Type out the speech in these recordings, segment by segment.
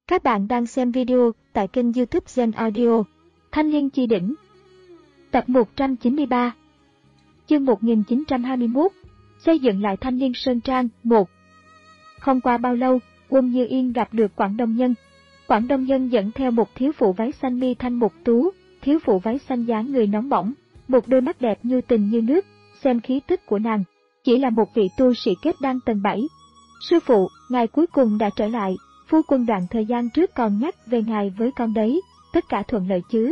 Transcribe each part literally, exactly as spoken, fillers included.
Các bạn đang xem video tại kênh YouTube Gen Audio. Thanh Liên Chi Đỉnh. Tập một trăm chín mươi ba. Chương một nghìn chín trăm hai mươi mốt. Xây dựng lại Thanh Liên Sơn Trang một. Không qua bao lâu, Uông Như Yên gặp được Quảng Đông Nhân. Quảng Đông Nhân dẫn theo một thiếu phụ váy xanh mi thanh mục tú, thiếu phụ váy xanh dáng người nóng bỏng, một đôi mắt đẹp như tình như nước, xem khí tức của nàng, chỉ là một vị tu sĩ kết đan tầng bảy. Sư phụ, ngài cuối cùng đã trở lại, phu quân đoạn thời gian trước còn nhắc về ngài với con đấy, tất cả thuận lợi chứ?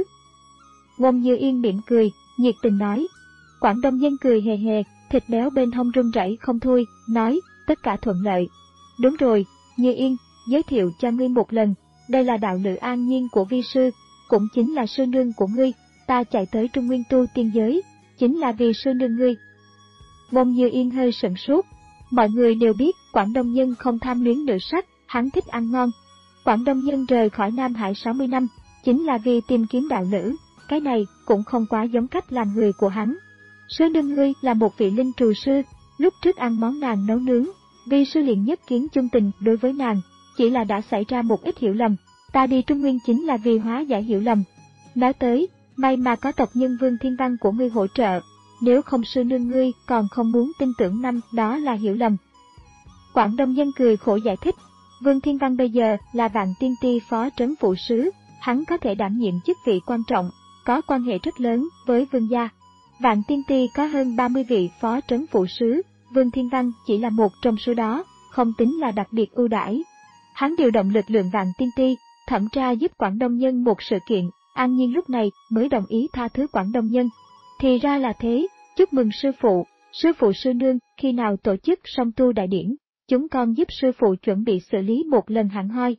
Uông Như Yên mỉm cười, nhiệt tình nói. Quảng Đông Nhân cười hề hề, thịt béo bên hông run rẩy không thôi, nói, tất cả thuận lợi. Đúng rồi, Như Yên, giới thiệu cho ngươi một lần, đây là đạo lữ An Nhiên của vi sư, cũng chính là sư nương của ngươi, ta chạy tới Trung Nguyên tu tiên giới, chính là vì sư nương ngươi. Uông Như Yên hơi sửng sốt, mọi người đều biết Quảng Đông Nhân không tham luyến nữ sắc, hắn thích ăn ngon. Quảng Đông Nhân rời khỏi Nam Hải sáu mươi năm, chính là vì tìm kiếm đạo lữ, cái này cũng không quá giống cách làm người của hắn. Sư nương ngươi là một vị linh trù sư, lúc trước ăn món nàng nấu nướng, vi sư liền nhất kiến chung tình đối với nàng, chỉ là đã xảy ra một ít hiểu lầm, ta đi Trung Nguyên chính là vì hóa giải hiểu lầm. Nói tới, may mà có tộc nhân Vương Thiên Văn của ngươi hỗ trợ, nếu không sư nương ngươi còn không muốn tin tưởng năm đó là hiểu lầm. Quảng Đông Nhân cười khổ giải thích, Vương Thiên Văn bây giờ là Vạn Tiên Ti phó trấn phụ sứ, hắn có thể đảm nhiệm chức vị quan trọng, có quan hệ rất lớn với Vương gia. Vạn Tiên Ti có hơn ba mươi vị phó trấn phụ sứ, Vương Thiên Văn chỉ là một trong số đó, không tính là đặc biệt ưu đãi. Hắn điều động lực lượng Vạn Tiên Ti, thẩm tra giúp Quảng Đông Nhân một sự kiện, An Nhiên lúc này mới đồng ý tha thứ Quảng Đông Nhân. Thì ra là thế, chúc mừng sư phụ, sư phụ sư nương, khi nào tổ chức song tu đại điển, chúng con giúp sư phụ chuẩn bị xử lý một lần hẳn hoi.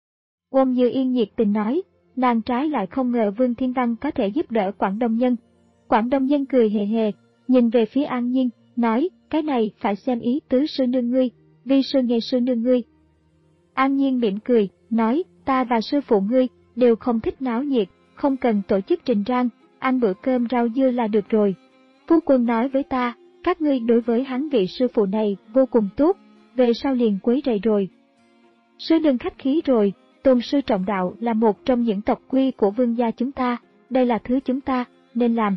Uông Như Yên nhiệt tình nói, nàng trái lại không ngờ Vương Thiên Văn có thể giúp đỡ Quảng Đông Nhân. Quảng Đông Nhân cười hề hề, nhìn về phía An Nhiên, nói, cái này phải xem ý tứ sư nương ngươi, vi sư nghe sư nương ngươi. An Nhiên mỉm cười, nói, ta và sư phụ ngươi đều không thích náo nhiệt, không cần tổ chức trình rang, ăn bữa cơm rau dưa là được rồi. Phu quân nói với ta, các ngươi đối với hắn vị sư phụ này vô cùng tốt, về sau liền quấy rầy rồi. Sư đừng khách khí rồi, tôn sư trọng đạo là một trong những tộc quy của vương gia chúng ta, đây là thứ chúng ta nên làm.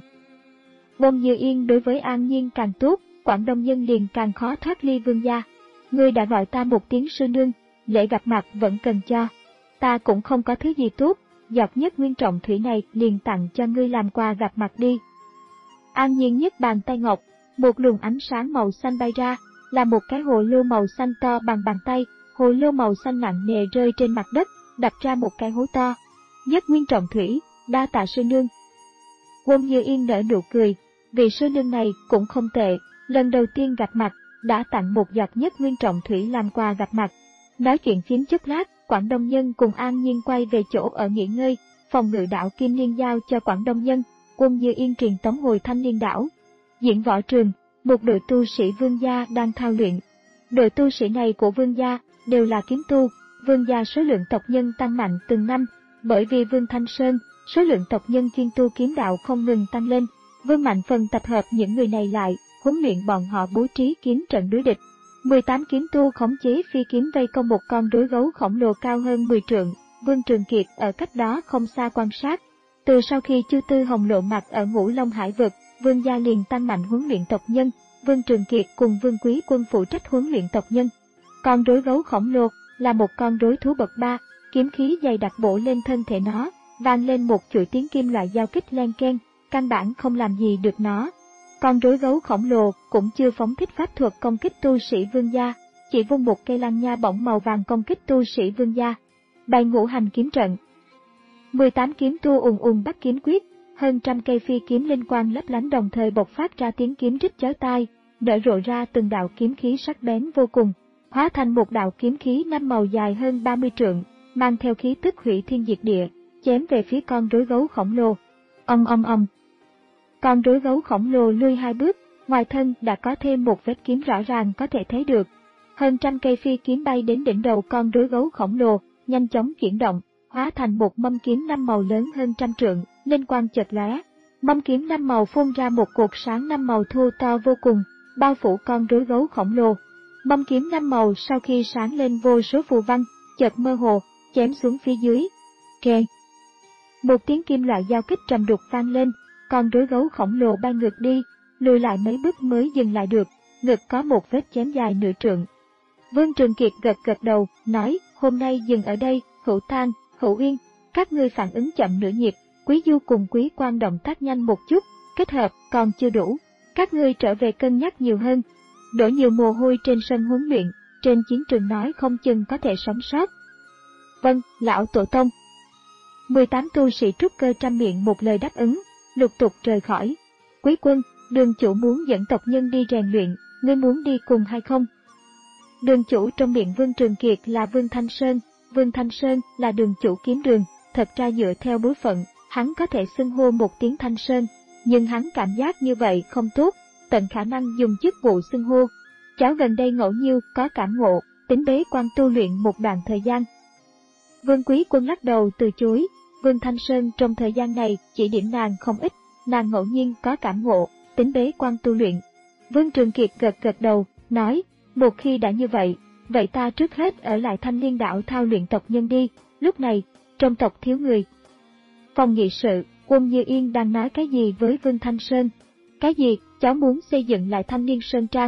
Uông Như Yên đối với An Nhiên càng tốt, Quảng Đông Nhân liền càng khó thoát ly vương gia. Ngươi đã gọi ta một tiếng sư nương, lễ gặp mặt vẫn cần cho. Ta cũng không có thứ gì tốt, giọt nhất nguyên trọng thủy này liền tặng cho ngươi làm quà gặp mặt đi. An Nhiên nhấc bàn tay ngọc, một luồng ánh sáng màu xanh bay ra, là một cái hồ lô màu xanh to bằng bàn tay, hồ lô màu xanh nặng nề rơi trên mặt đất, đập ra một cái hố to. Nhất nguyên trọng thủy, đa tạ sư nương. Uông Như Yên nở nụ cười, vị sư nương này cũng không tệ, lần đầu tiên gặp mặt, đã tặng một giọt nhất nguyên trọng thủy làm quà gặp mặt. Nói chuyện phiếm chút lát, Quảng Đông Nhân cùng An Nhiên quay về chỗ ở nghỉ ngơi, phòng ngự đạo Kim Liên giao cho Quảng Đông Nhân, Uông Như Yên truyền tống hồi Thanh Liên đảo. Diễn võ trường, một đội tu sĩ vương gia đang thao luyện. Đội tu sĩ này của vương gia đều là kiếm tu, vương gia số lượng tộc nhân tăng mạnh từng năm, bởi vì Vương Thanh Sơn, số lượng tộc nhân chuyên tu kiếm đạo không ngừng tăng lên. Vương Mạnh Phần tập hợp những người này lại, huấn luyện bọn họ bố trí kiếm trận đối địch. mười tám kiếm tu khống chế phi kiếm vây công một con rối gấu khổng lồ cao hơn mười trượng, Vương Trường Kiệt ở cách đó không xa quan sát. Từ sau khi Chu Tư Hồng lộ mặt ở Ngũ Long Hải vực, Vương gia liền tăng mạnh huấn luyện tộc nhân, Vương Trường Kiệt cùng Vương Quý Quân phụ trách huấn luyện tộc nhân. Con rối gấu khổng lồ là một con rối thú bậc ba, kiếm khí dày đặc bổ lên thân thể nó, vang lên một chuỗi tiếng kim loại giao kích len keng, căn bản không làm gì được nó. Con rối gấu khổng lồ cũng chưa phóng thích pháp thuật công kích tu sĩ vương gia, chỉ vung một cây lăng nha bổng màu vàng công kích tu sĩ vương gia. Bày ngũ hành kiếm trận. mười tám kiếm tu ùn ùn bắt kiếm quyết, hơn trăm cây phi kiếm linh quang lấp lánh đồng thời bộc phát ra tiếng kiếm rít chói tai, nở rộ ra từng đạo kiếm khí sắc bén vô cùng, hóa thành một đạo kiếm khí năm màu dài hơn ba mươi trượng, mang theo khí tức hủy thiên diệt địa, chém về phía con rối gấu khổng lồ. Ong ong ong. Con rối gấu khổng lồ lui hai bước, ngoài thân đã có thêm một vết kiếm rõ ràng có thể thấy được. Hơn trăm cây phi kiếm bay đến đỉnh đầu con rối gấu khổng lồ, nhanh chóng chuyển động, hóa thành một mâm kiếm năm màu lớn hơn trăm trượng, linh quang chợt lóe. Mâm kiếm năm màu phun ra một cột sáng năm màu thô to vô cùng, bao phủ con rối gấu khổng lồ. Mâm kiếm năm màu sau khi sáng lên vô số phù văn, chợt mơ hồ, chém xuống phía dưới. Keng. Một tiếng kim loại giao kích trầm đục vang lên, con rối gấu khổng lồ bay ngược đi, lùi lại mấy bước mới dừng lại được, ngực có một vết chém dài nửa trượng. Vương Trường Kiệt gật gật đầu, nói, hôm nay dừng ở đây, Hữu Tang, Hữu Uyên, các ngươi phản ứng chậm nửa nhịp, Quý Du cùng Quý Quan động tác nhanh một chút, kết hợp còn chưa đủ, các ngươi trở về cân nhắc nhiều hơn. Đổ nhiều mồ hôi trên sân huấn luyện, trên chiến trường nói không chừng có thể sống sót. Vâng, lão tổ tông. mười tám tu sĩ trúc cơ trăm miệng một lời đáp ứng, lục tục rời khỏi. Quý Quân, Đường chủ muốn dẫn tộc nhân đi rèn luyện, ngươi muốn đi cùng hay không? Đường chủ trong miệng Vương Trường Kiệt là Vương Thanh Sơn, Vương Thanh Sơn là đường chủ kiếm đường, thật ra dựa theo bối phận, hắn có thể xưng hô một tiếng Thanh Sơn, nhưng hắn cảm giác như vậy không tốt, tận khả năng dùng chức vụ xưng hô. Cháu gần đây ngẫu nhiêu có cảm ngộ, tính bế quan tu luyện một đoạn thời gian. Vương Quý Quân lắc đầu từ chối, Vương Thanh Sơn trong thời gian này chỉ điểm nàng không ít, nàng ngẫu nhiên có cảm ngộ, tính bế quan tu luyện. Vương Trường Kiệt gật gật đầu, nói, một khi đã như vậy, vậy ta trước hết ở lại Thanh Liên đảo thao luyện tộc nhân đi, lúc này, trong tộc thiếu người. Phòng nghị sự, Quân Như Yên đang nói cái gì với Vương Thanh Sơn? Cái gì, cháu muốn xây dựng lại Thanh Liên Sơn Trang?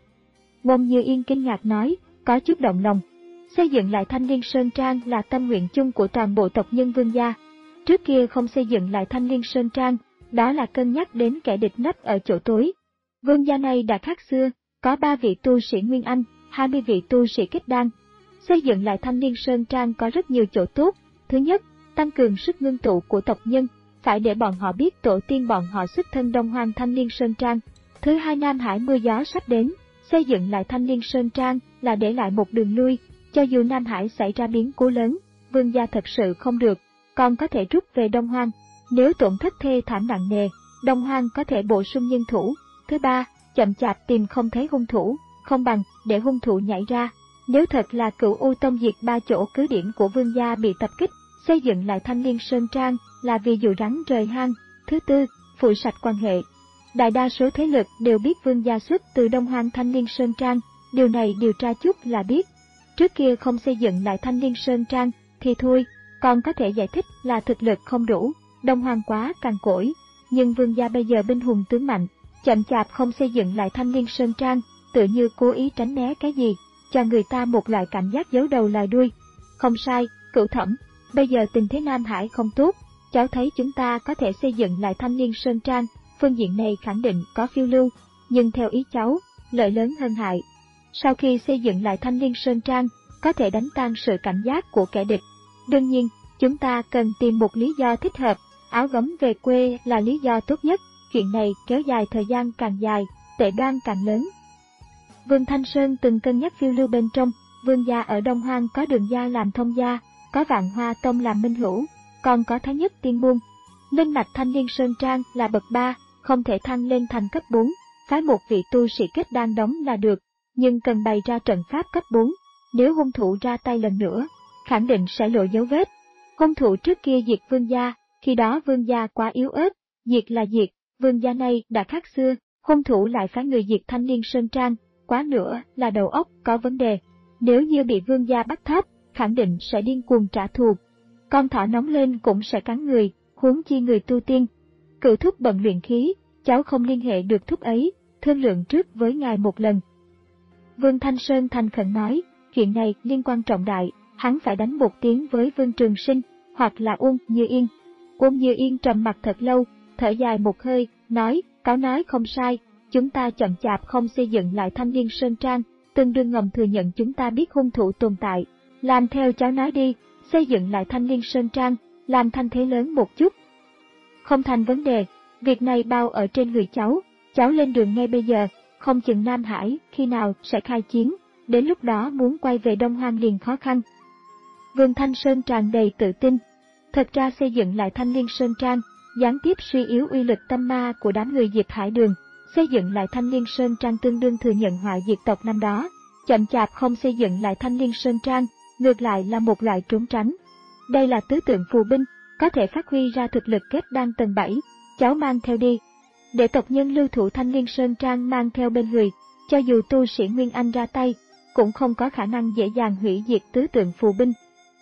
Quân Như Yên kinh ngạc nói, có chút động lòng. Xây dựng lại Thanh Liên Sơn Trang là tâm nguyện chung của toàn bộ tộc nhân Vương gia. Trước kia không xây dựng lại Thanh Liên Sơn Trang, đó là cân nhắc đến kẻ địch nấp ở chỗ tối. Vương gia này đã khác xưa, có ba vị tu sĩ Nguyên Anh, hai mươi vị tu sĩ kết đan. Xây dựng lại Thanh Liên Sơn Trang có rất nhiều chỗ tốt. Thứ nhất, tăng cường sức ngưng tụ của tộc nhân, phải để bọn họ biết tổ tiên bọn họ xuất thân Đông Hoang Thanh Liên Sơn Trang. Thứ hai, Nam Hải mưa gió sắp đến, xây dựng lại Thanh Liên Sơn Trang là để lại một đường lui, cho dù Nam Hải xảy ra biến cố lớn, Vương gia thật sự không được, còn có thể rút về Đông Hoang. Nếu tổn thất thê thảm nặng nề, Đông Hoang có thể bổ sung nhân thủ. Thứ ba, chậm chạp tìm không thấy hung thủ, không bằng để hung thủ nhảy ra. Nếu thật là Cửu U Tông diệt ba chỗ cứ điểm của Vương gia bị tập kích, xây dựng lại Thanh Liên Sơn Trang là vì dụ rắn rời hang. Thứ tư, phụ sạch quan hệ. Đại đa số thế lực đều biết Vương gia xuất từ Đông Hoang Thanh Liên Sơn Trang, điều này điều tra chút là biết. Trước kia không xây dựng lại Thanh Liên Sơn Trang thì thôi, còn có thể giải thích là thực lực không đủ, Đông Hoang quá cằn cỗi, nhưng Vương gia bây giờ binh hùng tướng mạnh, chậm chạp không xây dựng lại Thanh Liên Sơn Trang, tự như cố ý tránh né cái gì, cho người ta một loại cảm giác giấu đầu lòi đuôi. Không sai, Cửu Thẩm, bây giờ tình thế Nam Hải không tốt, cháu thấy chúng ta có thể xây dựng lại Thanh Liên Sơn Trang, phương diện này khẳng định có phiêu lưu, nhưng theo ý cháu, lợi lớn hơn hại. Sau khi xây dựng lại Thanh Liên Sơn Trang, có thể đánh tan sự cảnh giác của kẻ địch. Đương nhiên, chúng ta cần tìm một lý do thích hợp, áo gấm về quê là lý do tốt nhất, chuyện này kéo dài thời gian càng dài, tệ đoan càng lớn. Vương Thanh Sơn từng cân nhắc phiêu lưu bên trong, Vương gia ở Đông Hoang có Đường gia làm thông gia, có Vạn Hoa Tông làm minh hữu, còn có Thái Nhất Tiên Buôn. Linh mạch Thanh Liên Sơn Trang là bậc ba, không thể thăng lên thành cấp bốn, phái một vị tu sĩ kết đan đóng là được, nhưng cần bày ra trận pháp cấp bốn, nếu hung thủ ra tay lần nữa, khẳng định sẽ lộ dấu vết. Hung thủ trước kia diệt Vương gia, khi đó Vương gia quá yếu ớt, diệt là diệt, Vương gia này đã khác xưa, hung thủ lại phái người diệt Thanh Liên Sơn Trang, quá nữa là đầu óc có vấn đề. Nếu như bị Vương gia bắt thóp, khẳng định sẽ điên cuồng trả thù. Con thỏ nóng lên cũng sẽ cắn người, huống chi người tu tiên. Cửu thúc bận luyện khí, cháu không liên hệ được thúc ấy, thương lượng trước với ngài một lần. Vương Thanh Sơn thành khẩn nói, chuyện này liên quan trọng đại, hắn phải đánh một tiếng với Vương Trường Sinh, hoặc là Uông Như Yên. Uông Như Yên trầm mặt thật lâu, thở dài một hơi, nói, cáo nói không sai, chúng ta chậm chạp không xây dựng lại Thanh Liên Sơn Trang, tương đương ngầm thừa nhận chúng ta biết hung thủ tồn tại. Làm theo cháu nói đi, xây dựng lại Thanh Liên Sơn Trang, làm thanh thế lớn một chút. Không thành vấn đề, việc này bao ở trên người cháu, cháu lên đường ngay bây giờ, không chừng Nam Hải khi nào sẽ khai chiến, đến lúc đó muốn quay về Đông Hoang liền khó khăn. Vương Thanh Sơn tràn đầy tự tin. Thật ra xây dựng lại Thanh Liên Sơn Trang, gián tiếp suy yếu uy lực tâm ma của đám người Diệp Hải Đường. Xây dựng lại Thanh Liên Sơn Trang tương đương thừa nhận họa diệt tộc năm đó. Chậm chạp không xây dựng lại Thanh Liên Sơn Trang, ngược lại là một loại trốn tránh. Đây là tứ tượng phù binh, có thể phát huy ra thực lực kết đan tầng bảy, cháu mang theo đi. Để tộc nhân lưu thủ Thanh Liên Sơn Trang mang theo bên người, cho dù tu sĩ Nguyên Anh ra tay, cũng không có khả năng dễ dàng hủy diệt tứ tượng phù binh.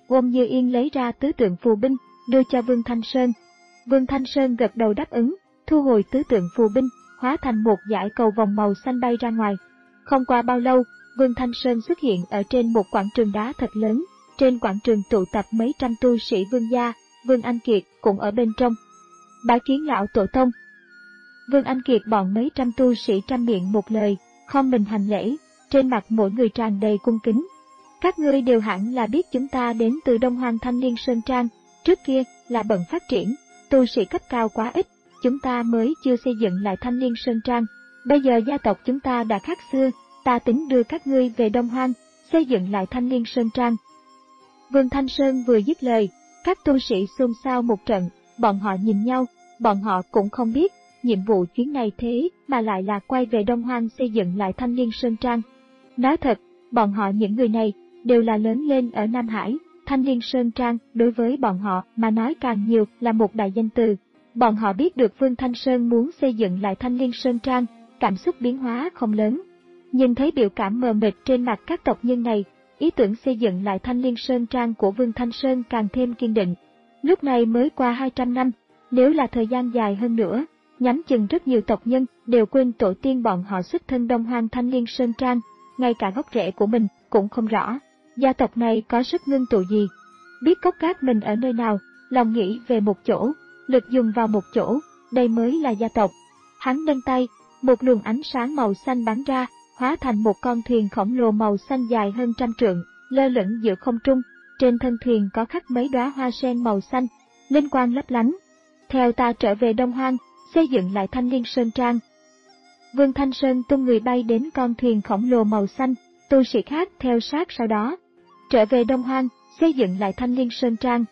Wong Như Yên lấy ra tứ tượng phù binh, đưa cho Vương Thanh Sơn. Vương Thanh Sơn gật đầu đáp ứng, thu hồi tứ tượng phù binh, hóa thành một dải cầu vòng màu xanh bay ra ngoài. Không qua bao lâu, Vương Thanh Sơn xuất hiện ở trên một quảng trường đá thật lớn. Trên quảng trường tụ tập mấy trăm tu sĩ Vương gia, Vương Anh Kiệt cũng ở bên trong. Bái kiến lão tổ tông. Vương Anh Kiệt bọn mấy trăm tu sĩ trăm miệng một lời, khom mình hành lễ, trên mặt mỗi người tràn đầy cung kính. Các ngươi đều hẳn là biết chúng ta đến từ Đông Hoang Thanh Liên Sơn Trang, trước kia là bận phát triển, tu sĩ cấp cao quá ít, chúng ta mới chưa xây dựng lại Thanh Liên Sơn Trang. Bây giờ gia tộc chúng ta đã khác xưa, ta tính đưa các ngươi về Đông Hoang, xây dựng lại Thanh Liên Sơn Trang. Vương Thanh Sơn vừa dứt lời, các tu sĩ xôn xao một trận, bọn họ nhìn nhau, bọn họ cũng không biết, nhiệm vụ chuyến này thế mà lại là quay về Đông Hoang xây dựng lại Thanh Liên Sơn Trang. Nói thật, bọn họ những người này đều là lớn lên ở Nam Hải, Thanh Liên Sơn Trang đối với bọn họ mà nói càng nhiều là một đại danh từ. Bọn họ biết được Vương Thanh Sơn muốn xây dựng lại Thanh Liên Sơn Trang, cảm xúc biến hóa không lớn. Nhìn thấy biểu cảm mờ mịt trên mặt các tộc nhân này, ý tưởng xây dựng lại Thanh Liên Sơn Trang của Vương Thanh Sơn càng thêm kiên định. Lúc này mới qua hai trăm năm, nếu là thời gian dài hơn nữa, nhắm chừng rất nhiều tộc nhân đều quên tổ tiên bọn họ xuất thân Đông Hoang Thanh Liên Sơn Trang, ngay cả gốc rễ của mình cũng không rõ. Gia tộc này có sức ngưng tụ gì? Biết gốc gác mình ở nơi nào, lòng nghĩ về một chỗ, lực dùng vào một chỗ, đây mới là gia tộc. Hắn nâng tay, một luồng ánh sáng màu xanh bắn ra, hóa thành một con thuyền khổng lồ màu xanh dài hơn trăm trượng, lơ lửng giữa không trung. Trên thân thuyền có khắc mấy đóa hoa sen màu xanh, linh quang lấp lánh. Theo ta trở về Đông Hoang, xây dựng lại Thanh Liên Sơn Trang. Vương Thanh Sơn tung người bay đến con thuyền khổng lồ màu xanh, tu sĩ khác theo sát sau đó. Trở về Đông Hoang, xây dựng lại Thanh Liên Sơn Trang.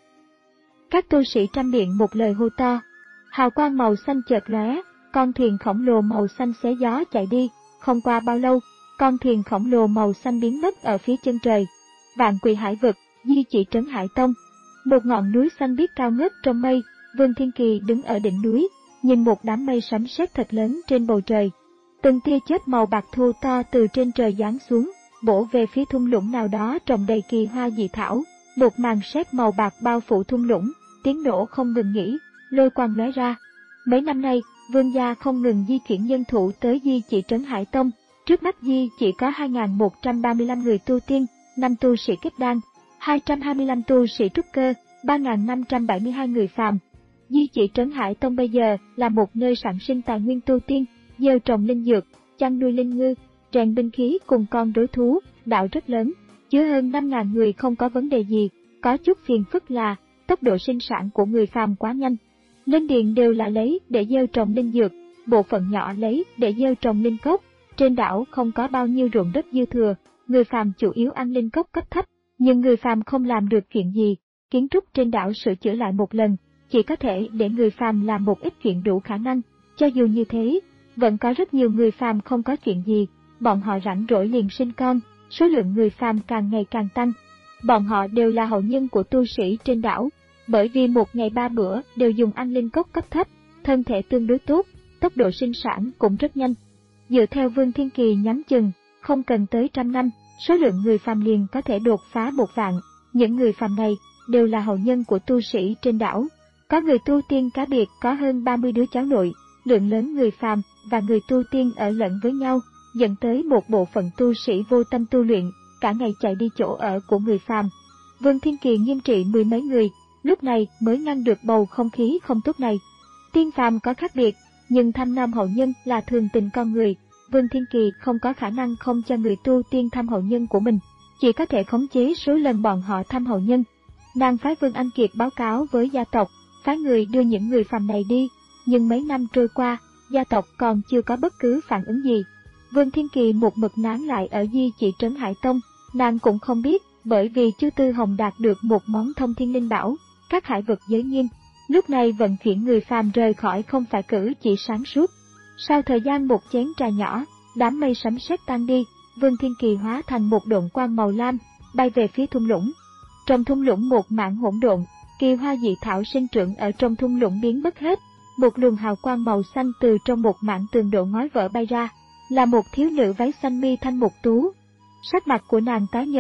Các tu sĩ trăm miệng một lời hô to. Hào quang màu xanh chợt lóe, con thuyền khổng lồ màu xanh xé gió chạy đi. Không qua bao lâu, con thuyền khổng lồ màu xanh biến mất ở phía chân trời. Vạn Quỷ Hải Vực, Di Chỉ Trấn Hải Tông. Một ngọn núi xanh biếc cao ngất trong mây, Vương Thiên Kỳ đứng ở đỉnh núi, nhìn một đám mây sấm sét thật lớn trên bầu trời. Từng tia chớp màu bạc thô to từ trên trời giáng xuống, bổ về phía thung lũng nào đó trồng đầy kỳ hoa dị thảo. Một màn sét màu bạc bao phủ thung lũng, tiếng nổ không ngừng nghỉ, lôi quang lóe ra. Mấy năm nay, Vương gia không ngừng di chuyển nhân thủ tới Di Chỉ Trấn Hải Tông. Trước mắt Di chỉ có hai nghìn một trăm ba mươi lăm người tu tiên, năm tu sĩ kết đan, hai trăm hai mươi lăm tu sĩ trúc cơ, ba nghìn năm trăm bảy mươi hai người phàm. Di Chỉ Trấn Hải Tông bây giờ là một nơi sản sinh tài nguyên tu tiên, gieo trồng linh dược, chăn nuôi linh ngư, rèn binh khí cùng con đối thú, đạo rất lớn, chứa hơn năm nghìn người không có vấn đề gì. Có chút phiền phức là tốc độ sinh sản của người phàm quá nhanh. Linh điền đều là lấy để gieo trồng linh dược, bộ phận nhỏ lấy để gieo trồng linh cốc. Trên đảo không có bao nhiêu ruộng đất dư thừa, người phàm chủ yếu ăn linh cốc cấp thấp, nhưng người phàm không làm được chuyện gì. Kiến trúc trên đảo sửa chữa lại một lần, chỉ có thể để người phàm làm một ít chuyện đủ khả năng. Cho dù như thế, vẫn có rất nhiều người phàm không có chuyện gì, bọn họ rảnh rỗi liền sinh con, số lượng người phàm càng ngày càng tăng. Bọn họ đều là hậu nhân của tu sĩ trên đảo, bởi vì một ngày ba bữa đều dùng ăn linh cốc cấp thấp, thân thể tương đối tốt, tốc độ sinh sản cũng rất nhanh. Dựa theo Vương Thiên Kỳ nhắm chừng, không cần tới trăm năm, số lượng người phàm liền có thể đột phá một vạn. Những người phàm này đều là hậu nhân của tu sĩ trên đảo. Có người tu tiên cá biệt có hơn ba mươi đứa cháu nội, lượng lớn người phàm và người tu tiên ở lẫn với nhau, dẫn tới một bộ phận tu sĩ vô tâm tu luyện, cả ngày chạy đi chỗ ở của người phàm. Vương Thiên Kỳ nghiêm trị mười mấy người, lúc này mới ngăn được bầu không khí không tốt này. Tiên phàm có khác biệt, nhưng thăm nom hậu nhân là thường tình con người. Vương Thiên Kỳ không có khả năng không cho người tu tiên thăm hậu nhân của mình, chỉ có thể khống chế số lần bọn họ thăm hậu nhân. Nàng phái Vương Anh Kiệt báo cáo với gia tộc, phái người đưa những người phàm này đi, nhưng mấy năm trôi qua, gia tộc còn chưa có bất cứ phản ứng gì. Vương Thiên Kỳ một mực nán lại ở Di Chỉ Trấn Hải Tông, nàng cũng không biết, bởi vì Chu Tư Hồng đạt được một món thông thiên linh bảo, các hải vực giới nghiêm. Lúc này vận chuyển người phàm rời khỏi không phải cử chỉ sáng suốt. Sau thời gian một chén trà nhỏ, đám mây sấm sét tan đi, Vương Thiên Kỳ hóa thành một độn quang màu lam, bay về phía thung lũng. Trong thung lũng một mảng hỗn độn, kỳ hoa dị thảo sinh trưởng ở trong thung lũng biến mất hết. Một luồng hào quang màu xanh từ trong một mảng tường độ ngói vỡ bay ra, là một thiếu nữ váy xanh mi thanh mục tú. Sắc mặt của nàng tái nhợt,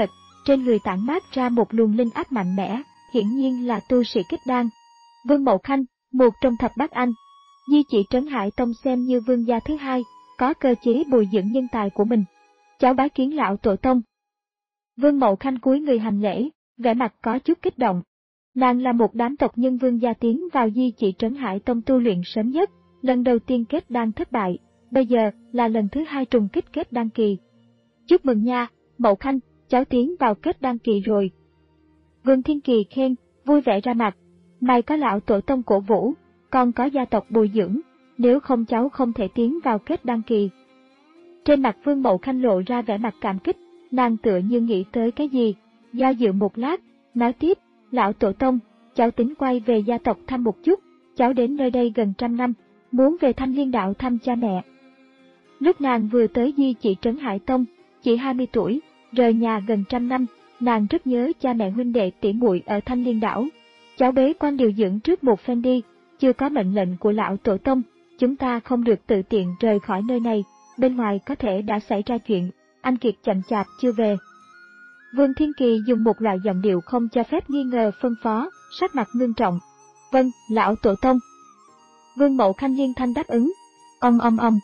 trên người tản mát ra một luồng linh áp mạnh mẽ, hiển nhiên là tu sĩ kết đan. Vương Mậu Khanh, một trong thập bát anh, Di Chỉ Trấn Hải Tông xem như vương gia thứ hai, có cơ chế bồi dưỡng nhân tài của mình. Cháu bái kiến lão tổ tông. Vương Mậu Khanh cúi người hành lễ, vẻ mặt có chút kích động. Nàng là một đám tộc nhân vương gia tiến vào Di Chỉ Trấn Hải Tông tu luyện sớm nhất, lần đầu tiên kết đan thất bại, bây giờ là lần thứ hai trùng kích kết đan kỳ. Chúc mừng nha, Mậu Khanh, cháu tiến vào kết đan kỳ rồi. Vương Thiên Kỳ khen, vui vẻ ra mặt. May có lão tổ tông cổ vũ, còn có gia tộc bồi dưỡng, nếu không cháu không thể tiến vào kết đan kỳ. Trên mặt Vương Mậu Khanh lộ ra vẻ mặt cảm kích, nàng tựa như nghĩ tới cái gì, do dự một lát, nói tiếp, lão tổ tông, cháu tính quay về gia tộc thăm một chút, cháu đến nơi đây gần trăm năm, muốn về Thanh Liên Đạo thăm cha mẹ. Lúc nàng vừa tới Di Chỉ Trấn Hải Tông, chỉ hai mươi tuổi, rời nhà gần trăm năm, nàng rất nhớ cha mẹ huynh đệ tỷ muội ở Thanh Liên Đảo. Cháu bế quan điều dưỡng trước một phen đi, chưa có mệnh lệnh của lão tổ tông, chúng ta không được tự tiện rời khỏi nơi này, bên ngoài có thể đã xảy ra chuyện, anh Kiệt chậm chạp chưa về. Vương Thiên Kỳ dùng một loại giọng điệu không cho phép nghi ngờ phân phó, sắc mặt ngưng trọng. Vâng, lão tổ tông. Vương Mậu Khanh liên thanh đáp ứng. Ong ong ong.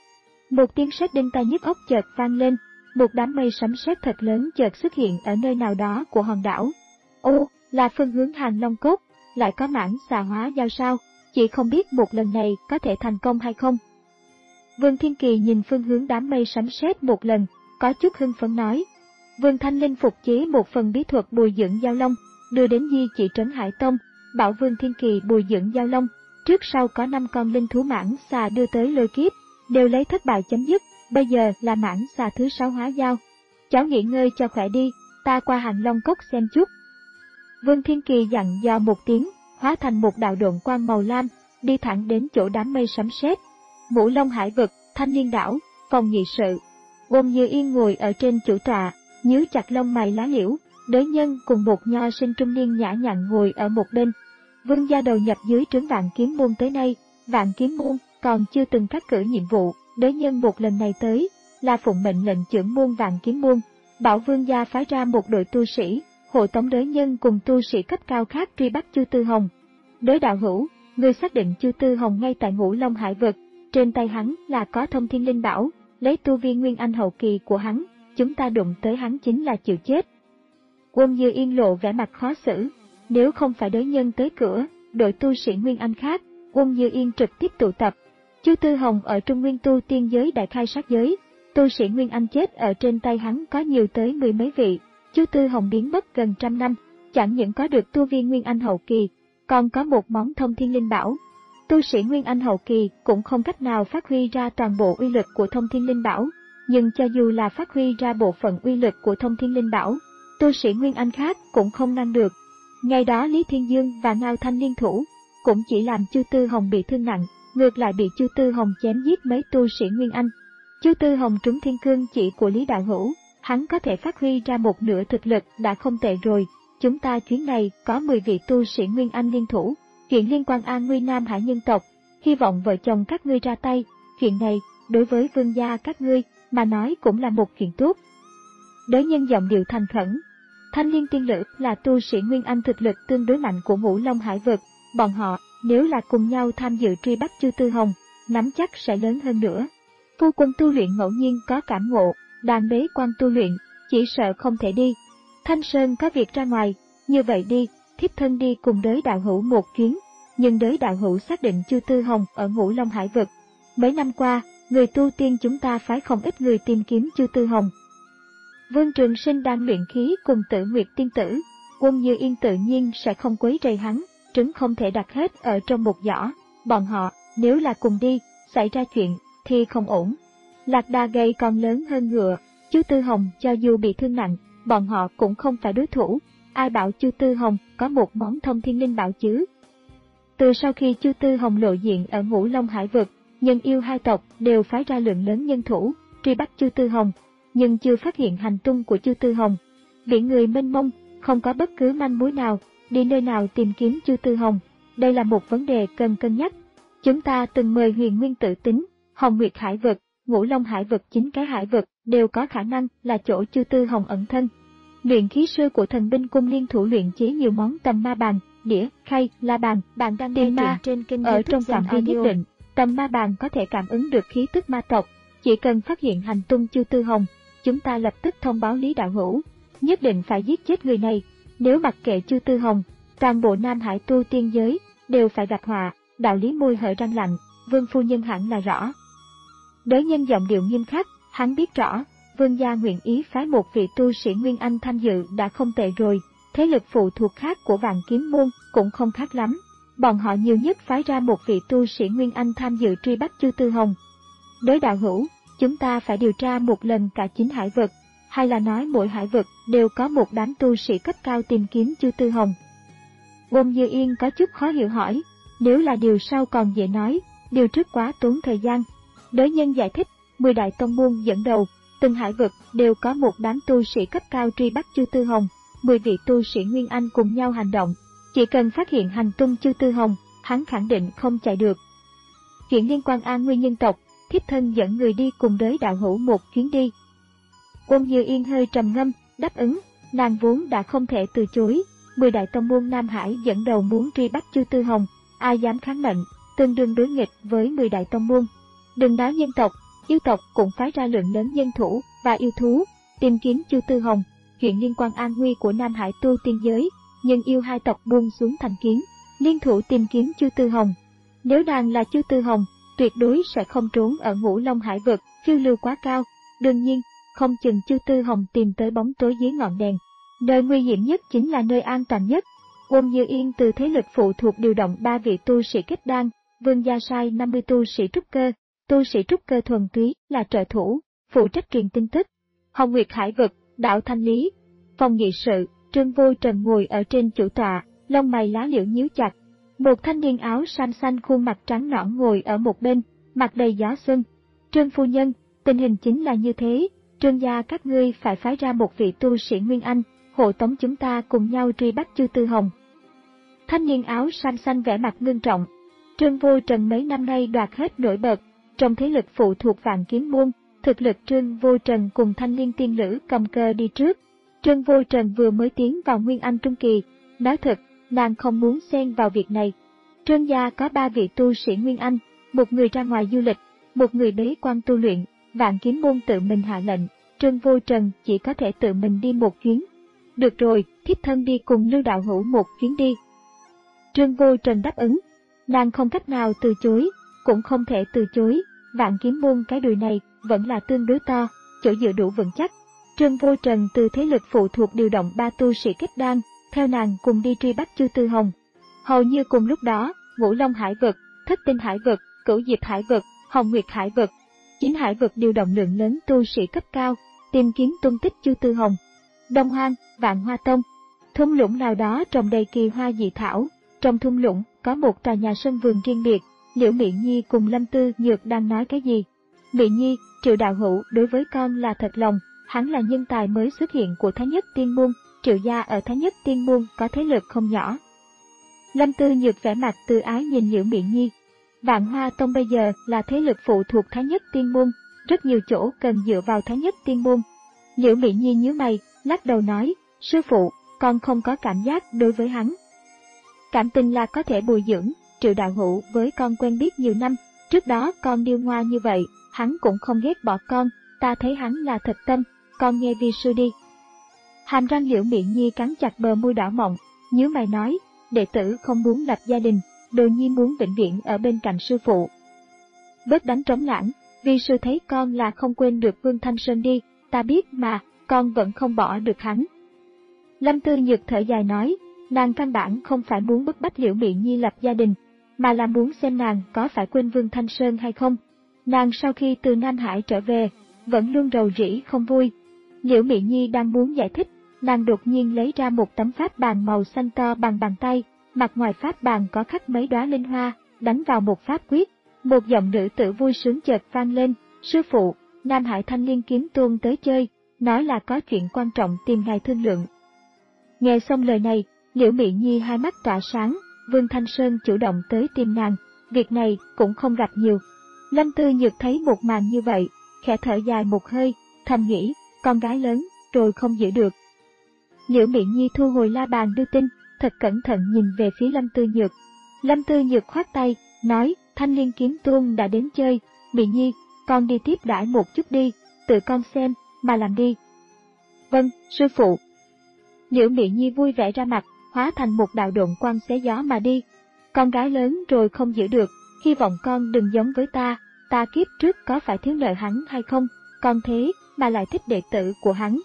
Một tiếng sét đinh tai nhức óc chợt vang lên, một đám mây sấm sét thật lớn chợt xuất hiện ở nơi nào đó của hòn đảo. Ô, là phương hướng Hàng Long Cốt, lại có mảng xà hóa dao sao, chỉ không biết một lần này có thể thành công hay không. Vương Thiên Kỳ nhìn phương hướng đám mây sấm sét một lần, có chút hưng phấn nói. Vương Thanh Linh phục chế một phần bí thuật bồi dưỡng giao long, đưa đến Di Chỉ Trấn Hải Tông, bảo Vương Thiên Kỳ bồi dưỡng giao long, trước sau có năm con linh thú mãng xà đưa tới lôi kiếp, đều lấy thất bại chấm dứt, bây giờ là mãng xà thứ sáu hóa giao. Cháu nghỉ ngơi cho khỏe đi, ta qua Hàng Long Cốc xem chút. Vương Thiên Kỳ dặn dò một tiếng, hóa thành một đạo độn quang màu lam, đi thẳng đến chỗ đám mây sấm sét. Ngũ Long Hải Vực, Thanh Liên Đảo, phòng nghị sự. Ôn Như Yên ngồi ở trên chủ tọa, nhíu chặt lông mày lá liễu, Đới Nhân cùng một nho sinh trung niên nhã nhặn ngồi ở một bên. Vương gia đầu nhập dưới trướng Vạn Kiếm Môn tới nay, Vạn Kiếm Môn còn chưa từng cắt cử nhiệm vụ, Đới Nhân một lần này tới, là phụng mệnh lệnh trưởng môn Vạn Kiếm Môn, bảo Vương gia phái ra một đội tu sĩ, hộ tống Đới Nhân cùng tu sĩ cấp cao khác truy bắt Chu Tư Hồng. Đối đạo hữu, người xác định Chu Tư Hồng ngay tại Ngũ Long Hải Vực, trên tay hắn là có Thông Thiên Linh Bảo, lấy tu vi Nguyên Anh hậu kỳ của hắn, chúng ta đụng tới hắn chính là chịu chết. Quân Như Yên lộ vẻ mặt khó xử, nếu không phải Đới Nhân tới cửa, đội tu sĩ Nguyên Anh khác, Quân Như Yên trực tiếp tụ tập. Chu Tư Hồng ở Trung Nguyên tu tiên giới đại khai sát giới, tu sĩ Nguyên Anh chết ở trên tay hắn có nhiều tới mười mấy vị. Chu Tư Hồng biến mất gần trăm năm, chẳng những có được tu vi Nguyên Anh hậu kỳ, còn có một món Thông Thiên Linh Bảo. Tu sĩ Nguyên Anh hậu kỳ cũng không cách nào phát huy ra toàn bộ uy lực của Thông Thiên Linh Bảo, nhưng cho dù là phát huy ra bộ phận uy lực của Thông Thiên Linh Bảo, tu sĩ Nguyên Anh khác cũng không ngăn được. Ngày đó Lý Thiên Dương và Ngao Thanh liên thủ, cũng chỉ làm Chu Tư Hồng bị thương nặng, ngược lại bị Chu Tư Hồng chém giết mấy tu sĩ Nguyên Anh. Chu Tư Hồng trúng thiên cương chỉ của Lý Đạo Hữu, hắn có thể phát huy ra một nửa thực lực đã không tệ rồi. Chúng ta chuyến này có mười vị tu sĩ Nguyên Anh liên thủ, chuyện liên quan an nguy Nam Hải nhân tộc, hy vọng vợ chồng các ngươi ra tay, chuyện này, đối với vương gia các ngươi, mà nói cũng là một chuyện tốt. Đới Nhân giọng điệu thành khẩn. Thanh Liên Tiên Lữ là tu sĩ Nguyên Anh thực lực tương đối mạnh của Ngũ Long Hải Vực, bọn họ, nếu là cùng nhau tham dự truy bắt Chu Tư Hồng, nắm chắc sẽ lớn hơn nữa. Phu quân tu luyện ngẫu nhiên có cảm ngộ, đang bế quan tu luyện, chỉ sợ không thể đi. Thanh Sơn có việc ra ngoài, như vậy đi, thiếp thân đi cùng Đới đạo hữu một chuyến, nhưng Đới đạo hữu xác định Chu Tư Hồng ở Ngũ Long Hải Vực. Mấy năm qua, người tu tiên chúng ta phái không ít người tìm kiếm Chu Tư Hồng. Vương Trường Sinh đang luyện khí cùng Tử Nguyệt tiên tử, Quân Như Yên tự nhiên sẽ không quấy rầy hắn, trứng không thể đặt hết ở trong một giỏ, bọn họ, nếu là cùng đi, xảy ra chuyện, thì không ổn. Lạc đà gầy còn lớn hơn ngựa, Chu Tư Hồng cho dù bị thương nặng, bọn họ cũng không phải đối thủ, ai bảo Chu Tư Hồng có một món Thông Thiên Linh Bảo chứ. Từ sau khi Chu Tư Hồng lộ diện ở Ngũ Long Hải Vực, nhân yêu hai tộc đều phái ra lượng lớn nhân thủ, truy bắt Chu Tư Hồng, nhưng chưa phát hiện hành tung của Chu Tư Hồng. Biển người mênh mông, không có bất cứ manh mối nào, đi nơi nào tìm kiếm Chu Tư Hồng, đây là một vấn đề cần cân nhắc. Chúng ta từng mời Huyền Nguyên Tự Tính, Hồng Nguyệt Hải Vực, Ngũ Long Hải Vực, chín cái hải vực đều có khả năng là chỗ Chu Tư Hồng ẩn thân. Luyện khí sư của Thần Binh Cung liên thủ luyện chế nhiều món tầm ma bàn, đĩa, khay, la bàn, bạn đang nghe ma trên kênh ở trong phạm vi nhất định. Tầm ma bàn có thể cảm ứng được khí tức ma tộc, chỉ cần phát hiện hành tung Chu Tư Hồng, chúng ta lập tức thông báo Lý đạo hữu, nhất định phải giết chết người này. Nếu mặc kệ Chu Tư Hồng, toàn bộ Nam Hải tu tiên giới đều phải gặp họa. Đạo Lý môi hở răng lạnh, Vương phu nhân hẳn là rõ. Đới Nhân giọng điệu nghiêm khắc, hắn biết rõ, Vương gia nguyện ý phái một vị tu sĩ Nguyên Anh tham dự đã không tệ rồi, thế lực phụ thuộc khác của Vạn Kiếm môn cũng không khác lắm. Bọn họ nhiều nhất phái ra một vị tu sĩ Nguyên Anh tham dự truy bắt Chu Tư Hồng. Đối đạo hữu, chúng ta phải điều tra một lần cả chín hải vực, hay là nói mỗi hải vực đều có một đám tu sĩ cấp cao tìm kiếm Chu Tư Hồng? Ôn Như Yên có chút khó hiểu hỏi, nếu là điều sau còn dễ nói, điều trước quá tốn thời gian. Đới Nhân giải thích, mười đại tông môn dẫn đầu, từng hải vực đều có một đám tu sĩ cấp cao truy bắt Chu Tư Hồng, mười vị tu sĩ Nguyên Anh cùng nhau hành động, chỉ cần phát hiện hành tung Chu Tư Hồng, hắn khẳng định không chạy được. Chuyện liên quan An Nguyên nhân tộc, thiếp thân dẫn người đi cùng Đới đạo hữu một chuyến đi. Ôn Như Yên hơi trầm ngâm, đáp ứng, nàng vốn đã không thể từ chối, mười đại tông môn Nam Hải dẫn đầu muốn truy bắt Chu Tư Hồng, ai dám kháng mệnh, tương đương đối nghịch với mười đại tông môn. Đừng nói nhân tộc, yêu tộc cũng phái ra lượng lớn nhân thủ và yêu thú tìm kiếm Chu Tư Hồng. Chuyện liên quan an nguy của Nam Hải tu tiên giới, nhưng yêu hai tộc buông xuống thành kiến, liên thủ tìm kiếm Chu Tư Hồng. Nếu nàng là Chu Tư Hồng, tuyệt đối sẽ không trốn ở Ngũ Long Hải vực, phiêu lưu quá cao. Đương nhiên, không chừng Chu Tư Hồng tìm tới bóng tối dưới ngọn đèn. Nơi nguy hiểm nhất chính là nơi an toàn nhất. Ôn Như Yên từ thế lực phụ thuộc điều động ba vị tu sĩ kết đan, Vương gia sai năm mươi tu sĩ trúc cơ, tu sĩ trúc cơ thuần túy là trợ thủ, phụ trách truyền tin tức. Hồng Nguyệt Hải vực, đảo Thanh Lý, phòng nghị sự, Trương Vô Trần ngồi ở trên chủ tọa, lông mày lá liễu nhíu chặt. Một thanh niên áo sam xanh khuôn mặt trắng nõn ngồi ở một bên, mặt đầy gió xuân. Trương phu nhân, tình hình chính là như thế, Trương gia các ngươi phải phái ra một vị tu sĩ Nguyên Anh, hộ tống chúng ta cùng nhau truy bắt Chu Tư Hồng. Thanh niên áo sam xanh vẻ mặt ngưng trọng. Trương Vô Trần mấy năm nay đoạt hết nổi bật, trong thế lực phụ thuộc Vạn Kiếm môn, thực lực Trương Vô Trần cùng thanh niên tiên lữ cầm cờ đi trước. Trương Vô Trần vừa mới tiến vào Nguyên Anh trung kỳ, nói thật, nàng không muốn xen vào việc này. Trương gia có ba vị tu sĩ Nguyên Anh, một người ra ngoài du lịch, một người bế quan tu luyện, Vạn Kiếm môn tự mình hạ lệnh, Trương Vô Trần chỉ có thể tự mình đi một chuyến. Được rồi, thiếp thân đi cùng Lưu đạo hữu một chuyến đi. Trương Vô Trần đáp ứng, nàng không cách nào từ chối, cũng không thể từ chối, Vạn Kiếm môn cái đùi này vẫn là tương đối to, chỗ dựa đủ vững chắc. Trương Vô Trần từ thế lực phụ thuộc điều động ba tu sĩ kết đan, theo nàng cùng đi truy bắt Chu Tư Hồng. Hầu như cùng lúc đó, Ngũ Long Hải vực, Thất Tinh Hải vực, Cửu Diệp Hải vực, Hồng Nguyệt Hải vực, chín hải vực điều động lượng lớn tu sĩ cấp cao, tìm kiếm tung tích Chu Tư Hồng. Đông Hoang, Vạn Hoa Tông, thung lũng nào đó trồng đầy kỳ hoa dị thảo, trong thung lũng có một tòa nhà sân vườn riêng biệt. Liễu Mị Nhi cùng Lâm Tư Nhược đang nói cái gì? Mị Nhi, Triệu đạo hữu đối với con là thật lòng, hắn là nhân tài mới xuất hiện của Thái Nhất Tiên môn, Triệu gia ở Thái Nhất Tiên môn có thế lực không nhỏ. Lâm Tư Nhược vẻ mặt từ ái nhìn Liễu Mị Nhi. Vạn Hoa Tông bây giờ là thế lực phụ thuộc Thái Nhất Tiên môn, rất nhiều chỗ cần dựa vào Thái Nhất Tiên môn. Liễu Mị Nhi nhíu mày, lắc đầu nói, sư phụ, con không có cảm giác đối với hắn. Cảm tình là có thể bồi dưỡng, Triệu đạo hữu với con quen biết nhiều năm, trước đó con điêu ngoa như vậy, hắn cũng không ghét bỏ con, ta thấy hắn là thật tâm, con nghe vi sư đi. Hàm răng Liễu Mị Nhi cắn chặt bờ môi đỏ mọng, nhíu mày nói, đệ tử không muốn lập gia đình, Đồ Nhi muốn vĩnh viễn ở bên cạnh sư phụ. Bớt đánh trống lãng, vi sư thấy con là không quên được Vương Thanh Sơn đi, ta biết mà, con vẫn không bỏ được hắn. Lâm Tư Nhược thở dài nói, nàng căn bản không phải muốn bức bách Liễu Mị Nhi lập gia đình, mà là muốn xem nàng có phải quên Vương Thanh Sơn hay không. Nàng sau khi từ Nam Hải trở về, vẫn luôn rầu rĩ không vui. Liễu Mị Nhi đang muốn giải thích, nàng đột nhiên lấy ra một tấm pháp bàn màu xanh to bằng bàn tay, mặt ngoài pháp bàn có khắc mấy đóa linh hoa, đánh vào một pháp quyết. Một giọng nữ tử vui sướng chợt vang lên, sư phụ, Nam Hải Thanh Liên Kiếm Tôn tới chơi, nói là có chuyện quan trọng tìm ngài thương lượng. Nghe xong lời này, Liễu Mị Nhi hai mắt tỏa sáng, Vương Thanh Sơn chủ động tới tìm nàng, việc này cũng không gặp nhiều. Lâm Tư Nhược thấy một màn như vậy, khẽ thở dài một hơi, thầm nghĩ, con gái lớn, rồi không giữ được. Nhữ Mị Nhi thu hồi la bàn đưa tin, thật cẩn thận nhìn về phía Lâm Tư Nhược. Lâm Tư Nhược khoát tay, nói, Thanh Liên kiếm tôn đã đến chơi, Mị Nhi, con đi tiếp đãi một chút đi, tự con xem, mà làm đi. Vâng, sư phụ. Nhữ Mị Nhi vui vẻ ra mặt, hóa thành một đạo độn quang xé gió mà đi. Con gái lớn rồi không giữ được, hy vọng con đừng giống với ta, ta kiếp trước có phải thiếu nợ hắn hay không, con thế mà lại thích đệ tử của hắn.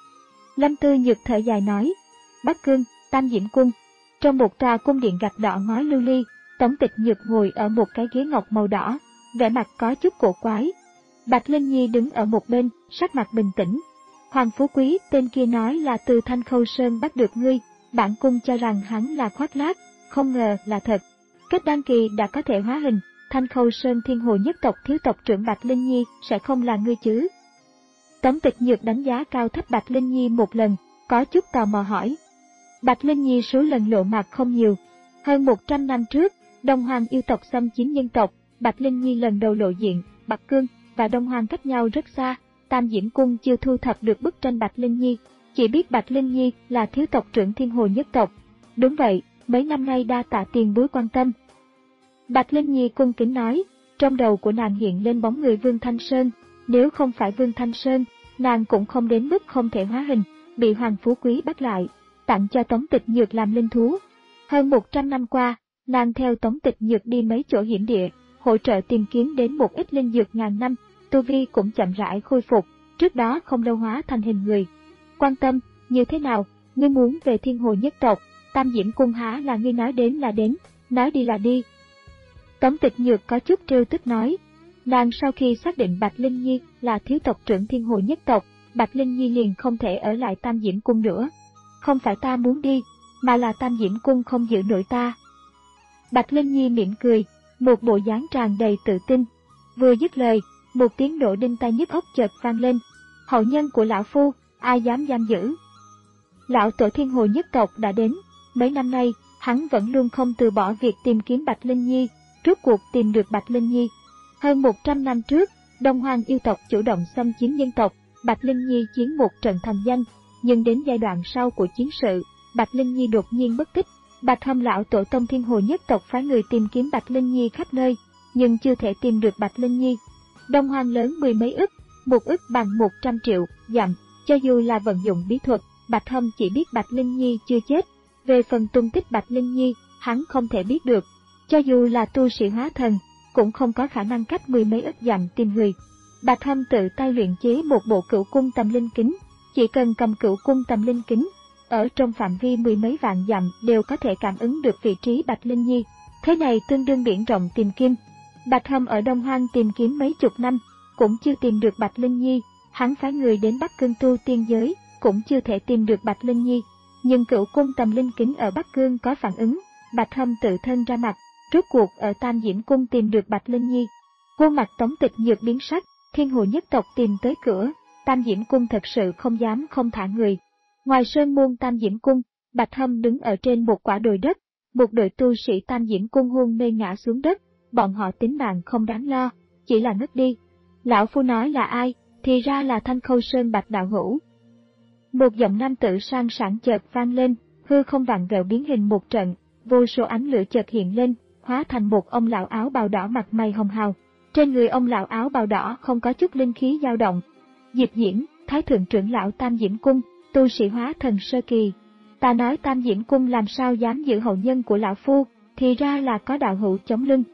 Lâm Tư Nhược thở dài nói, Bắc Cương, Tam Diễm Cung. Trong một tòa cung điện gạch đỏ ngói lưu ly, Tống Tịch Nhược ngồi ở một cái ghế ngọc màu đỏ, vẻ mặt có chút cổ quái. Bạch Linh Nhi đứng ở một bên, sắc mặt bình tĩnh. Hoàng Phú Quý tên kia nói là từ Thanh Khâu Sơn bắt được ngươi, bản cung cho rằng hắn là khoác lác, không ngờ là thật. Kết đan kỳ đã có thể hóa hình, Thanh Khâu Sơn Thiên Hồ nhất tộc thiếu tộc trưởng Bạch Linh Nhi sẽ không là ngươi chứ? Tống Tịch Nhược đánh giá cao thấp Bạch Linh Nhi một lần, có chút tò mò hỏi. Bạch Linh Nhi số lần lộ mặt không nhiều. Hơn một trăm năm trước, Đông Hoàng yêu tộc xâm chiếm nhân tộc, Bạch Linh Nhi lần đầu lộ diện, Bắc Cương và Đông Hoàng cách nhau rất xa, Tam Diễm Cung chưa thu thập được bức tranh Bạch Linh Nhi, chỉ biết Bạch Linh Nhi là thiếu tộc trưởng Thiên Hồ nhất tộc. Đúng vậy, mấy năm nay đa tạ tiền bối quan tâm. Bạch Linh Nhi cung kính nói, trong đầu của nàng hiện lên bóng người Vương Thanh Sơn, nếu không phải Vương Thanh Sơn, nàng cũng không đến mức không thể hóa hình, bị Hoàng Phú Quý bắt lại, tặng cho Tống Tịch Nhược làm linh thú. Hơn một trăm năm qua, nàng theo Tống Tịch Nhược đi mấy chỗ hiểm địa, hỗ trợ tìm kiếm đến một ít linh dược ngàn năm, tu vi cũng chậm rãi khôi phục, trước đó không lâu hóa thành hình người. Quan tâm, như thế nào, ngươi muốn về Thiên Hồ nhất tộc, Tam Diễm Cung há là ngươi nói đến là đến, nói đi là đi. Tống Tịch Nhược có chút trêu tức nói, nàng sau khi xác định Bạch Linh Nhi là thiếu tộc trưởng Thiên Hồ nhất tộc, Bạch Linh Nhi liền không thể ở lại Tam Diễm Cung nữa. Không phải ta muốn đi, mà là Tam Diễm Cung không giữ nổi ta. Bạch Linh Nhi mỉm cười, một bộ dáng tràn đầy tự tin. Vừa dứt lời, một tiếng nổ đinh tai nhức óc chợt vang lên. Hậu nhân của lão phu, ai dám giam giữ? Lão tổ Thiên Hồ nhất tộc đã đến. Mấy năm nay, hắn vẫn luôn không từ bỏ việc tìm kiếm Bạch Linh Nhi, rốt cuộc tìm được Bạch Linh Nhi. Hơn một trăm năm trước, Đông Hoàng yêu tộc chủ động xâm chiếm nhân tộc, Bạch Linh Nhi chiến một trận thành danh, nhưng đến giai đoạn sau của chiến sự, Bạch Linh Nhi đột nhiên mất tích. Bạch Hâm lão tổ tông Thiên Hồ nhất tộc phái người tìm kiếm Bạch Linh Nhi khắp nơi, nhưng chưa thể tìm được Bạch Linh Nhi. Đông Hoàng lớn mười mấy ức, một ức bằng một trăm triệu dặm, cho dù là vận dụng bí thuật, Bạch Hâm chỉ biết Bạch Linh Nhi chưa chết. Về phần tung tích Bạch Linh Nhi, hắn không thể biết được. Cho dù là tu sĩ hóa thần, cũng không có khả năng cách mười mấy ức dặm tìm người. Bạch Hâm tự tay luyện chế một bộ cửu cung tầm linh kính, chỉ cần cầm cửu cung tầm linh kính, ở trong phạm vi mười mấy vạn dặm đều có thể cảm ứng được vị trí Bạch Linh Nhi. Thế này tương đương biển rộng tìm kim. Bạch Hâm ở Đông Hoang tìm kiếm mấy chục năm, cũng chưa tìm được Bạch Linh Nhi. Hắn phái người đến Bắc Cương tu tiên giới, cũng chưa thể tìm được Bạch Linh Nhi. Nhưng cửu cung tầm linh kính ở Bắc Cương có phản ứng, Bạch Hâm tự thân ra mặt, rốt cuộc ở Tam Diễm Cung tìm được Bạch Linh Nhi. Khuôn mặt Tống Tịch Nhược biến sắc, Thiên Hồ nhất tộc tìm tới cửa, Tam Diễm Cung thật sự không dám không thả người. Ngoài sơn môn Tam Diễm Cung, Bạch Hâm đứng ở trên một quả đồi đất, một đội tu sĩ Tam Diễm Cung hôn mê ngã xuống đất, bọn họ tính mạng không đáng lo, chỉ là ngất đi. Lão phu nói là ai, thì ra là Thanh Khâu Sơn Bạch đạo hữu. Một giọng nam tử sang sảng chợt vang lên, hư không vặn vẹo biến hình một trận, vô số ánh lửa chợt hiện lên, hóa thành một ông lão áo bào đỏ mặt mày hồng hào. Trên người ông lão áo bào đỏ không có chút linh khí dao động. Diệp Diễn, Thái thượng trưởng lão Tam Diễm Cung, tu sĩ hóa thần sơ kỳ. Ta nói Tam Diễm Cung làm sao dám giữ hậu nhân của lão phu, thì ra là có đạo hữu chống lưng.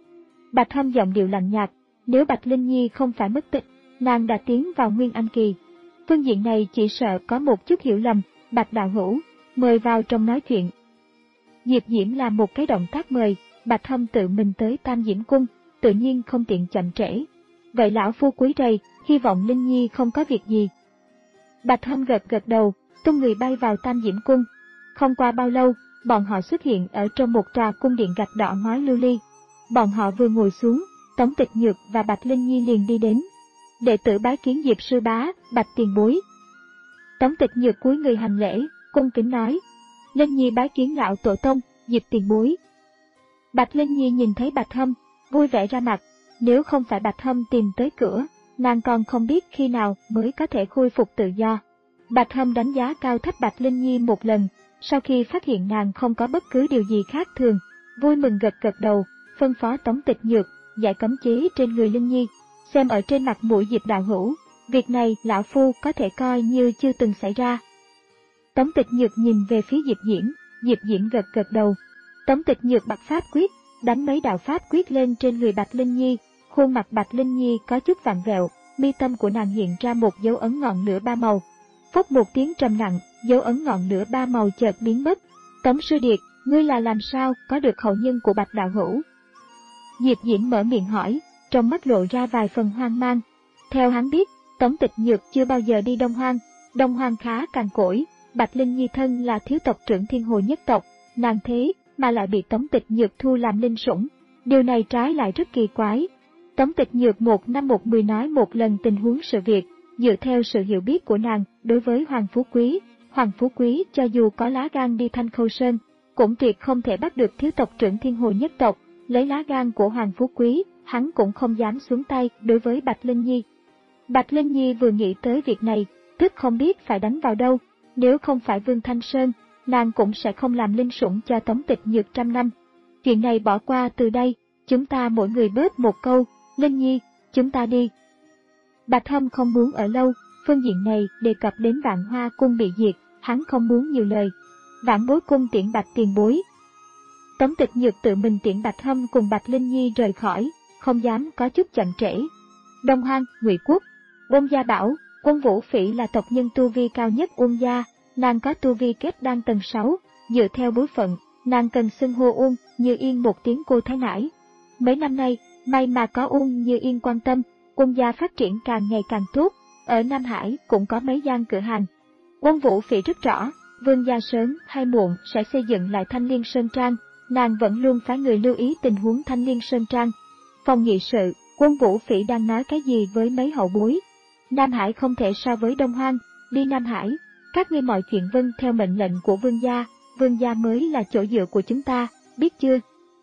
Bạch Hâm giọng điệu lạnh nhạt, nếu Bạch Linh Nhi không phải mất tích, nàng đã tiến vào Nguyên Anh kỳ. Phương diện này chỉ sợ có một chút hiểu lầm, Bạch đạo hữu, mời vào trong nói chuyện. Diệp Diễm làm một cái động tác mời, Bạch Hâm tự mình tới Tam Diễm Cung, tự nhiên không tiện chậm trễ. Vậy lão phu quý rầy, hy vọng Linh Nhi không có việc gì. Bạch Hâm gật gật đầu, tung người bay vào Tam Diễm Cung. Không qua bao lâu, bọn họ xuất hiện ở trong một tòa cung điện gạch đỏ ngói lưu ly. Bọn họ vừa ngồi xuống, Tống Tịch Nhược và Bạch Linh Nhi liền đi đến. Đệ tử bái kiến Diệp sư bá, Bạch tiền bối. Tống Tịch Nhược cúi người hành lễ, cung kính nói. Linh Nhi bái kiến lão tổ tông, Diệp tiền bối. Bạch Linh Nhi nhìn thấy Bạch Hâm, vui vẻ ra mặt. Nếu không phải Bạch Hâm tìm tới cửa, nàng còn không biết khi nào mới có thể khôi phục tự do. Bạch Hâm đánh giá cao thấp Bạch Linh Nhi một lần, sau khi phát hiện nàng không có bất cứ điều gì khác thường, vui mừng gật gật đầu, phân phó Tống Tịch Nhược giải cấm chế trên người Linh Nhi, xem ở trên mặt mũi Diệp đạo hữu, việc này lão phu có thể coi như chưa từng xảy ra. Tống Tịch Nhược nhìn về phía Diệp Diễn, Diệp Diễn gật gật đầu. Tống Tịch Nhược bật pháp quyết, đánh mấy đạo pháp quyết lên trên người Bạch Linh Nhi, khuôn mặt Bạch Linh Nhi có chút vặn vẹo, mi tâm của nàng hiện ra một dấu ấn ngọn lửa ba màu. Phốc một tiếng trầm nặng, dấu ấn ngọn lửa ba màu chợt biến mất. Tống Sư Điệt, ngươi là làm sao có được hậu nhân của Bạch đạo hữu? Diệp Diễn mở miệng hỏi, trong mắt lộ ra vài phần hoang mang. Theo hắn biết, Tống Tịch Nhược chưa bao giờ đi Đông Hoang, Đông Hoang khá cằn cỗi, Bạch Linh Nhi thân là thiếu tộc trưởng Thiên Hồ nhất tộc, nàng thế mà lại bị Tống Tịch Nhược thu làm linh sủng, điều này trái lại rất kỳ quái. Tống Tịch Nhược một năm một mười nói một lần tình huống sự việc, dựa theo sự hiểu biết của nàng đối với Hoàng Phú Quý, Hoàng Phú Quý cho dù có lá gan đi Thanh Khâu Sơn, cũng tuyệt không thể bắt được thiếu tộc trưởng Thiên Hồ nhất tộc, lấy lá gan của Hoàng Phú Quý, hắn cũng không dám xuống tay đối với Bạch Linh Nhi. Bạch Linh Nhi vừa nghĩ tới việc này, tức không biết phải đánh vào đâu, nếu không phải Vương Thanh Sơn, nàng cũng sẽ không làm linh sủng cho Tống Tịch Nhược trăm năm. Chuyện này bỏ qua từ đây, chúng ta mỗi người bớt một câu, Linh Nhi, chúng ta đi. Bạch Hâm không muốn ở lâu, phương diện này đề cập đến Vạn Hoa cung bị diệt, hắn không muốn nhiều lời. Vạn Bối cung tiễn Bạch tiền bối. Tống Tịch Nhược tự mình tiễn Bạch Hâm cùng Bạch Linh Nhi rời khỏi, không dám có chút chậm trễ. Đông Hoang, Ngụy Quốc, Uông Gia bảo, Uông Vũ Phỉ là tộc nhân tu vi cao nhất Uông Gia, nàng có tu vi kết đan tầng sáu, dựa theo bối phận, nàng cần xưng hô Uông Như Yên một tiếng cô thái nãi. Mấy năm nay, may mà có Uông Như Yên quan tâm, Uông Gia phát triển càng ngày càng tốt, ở Nam Hải cũng có mấy gian cửa hàng. Uông Vũ Phỉ rất rõ, Vương Gia sớm hay muộn sẽ xây dựng lại Thanh Liên Sơn Trang, nàng vẫn luôn phái người lưu ý tình huống Thanh Liên Sơn Trang. Phòng nghị sự, Uông Vũ Phỉ đang nói cái gì với mấy hậu bối? Nam Hải không thể so với Đông Hoang, đi Nam Hải, các ngươi mọi chuyện vâng theo mệnh lệnh của Vương Gia, Vương Gia mới là chỗ dựa của chúng ta, biết chưa?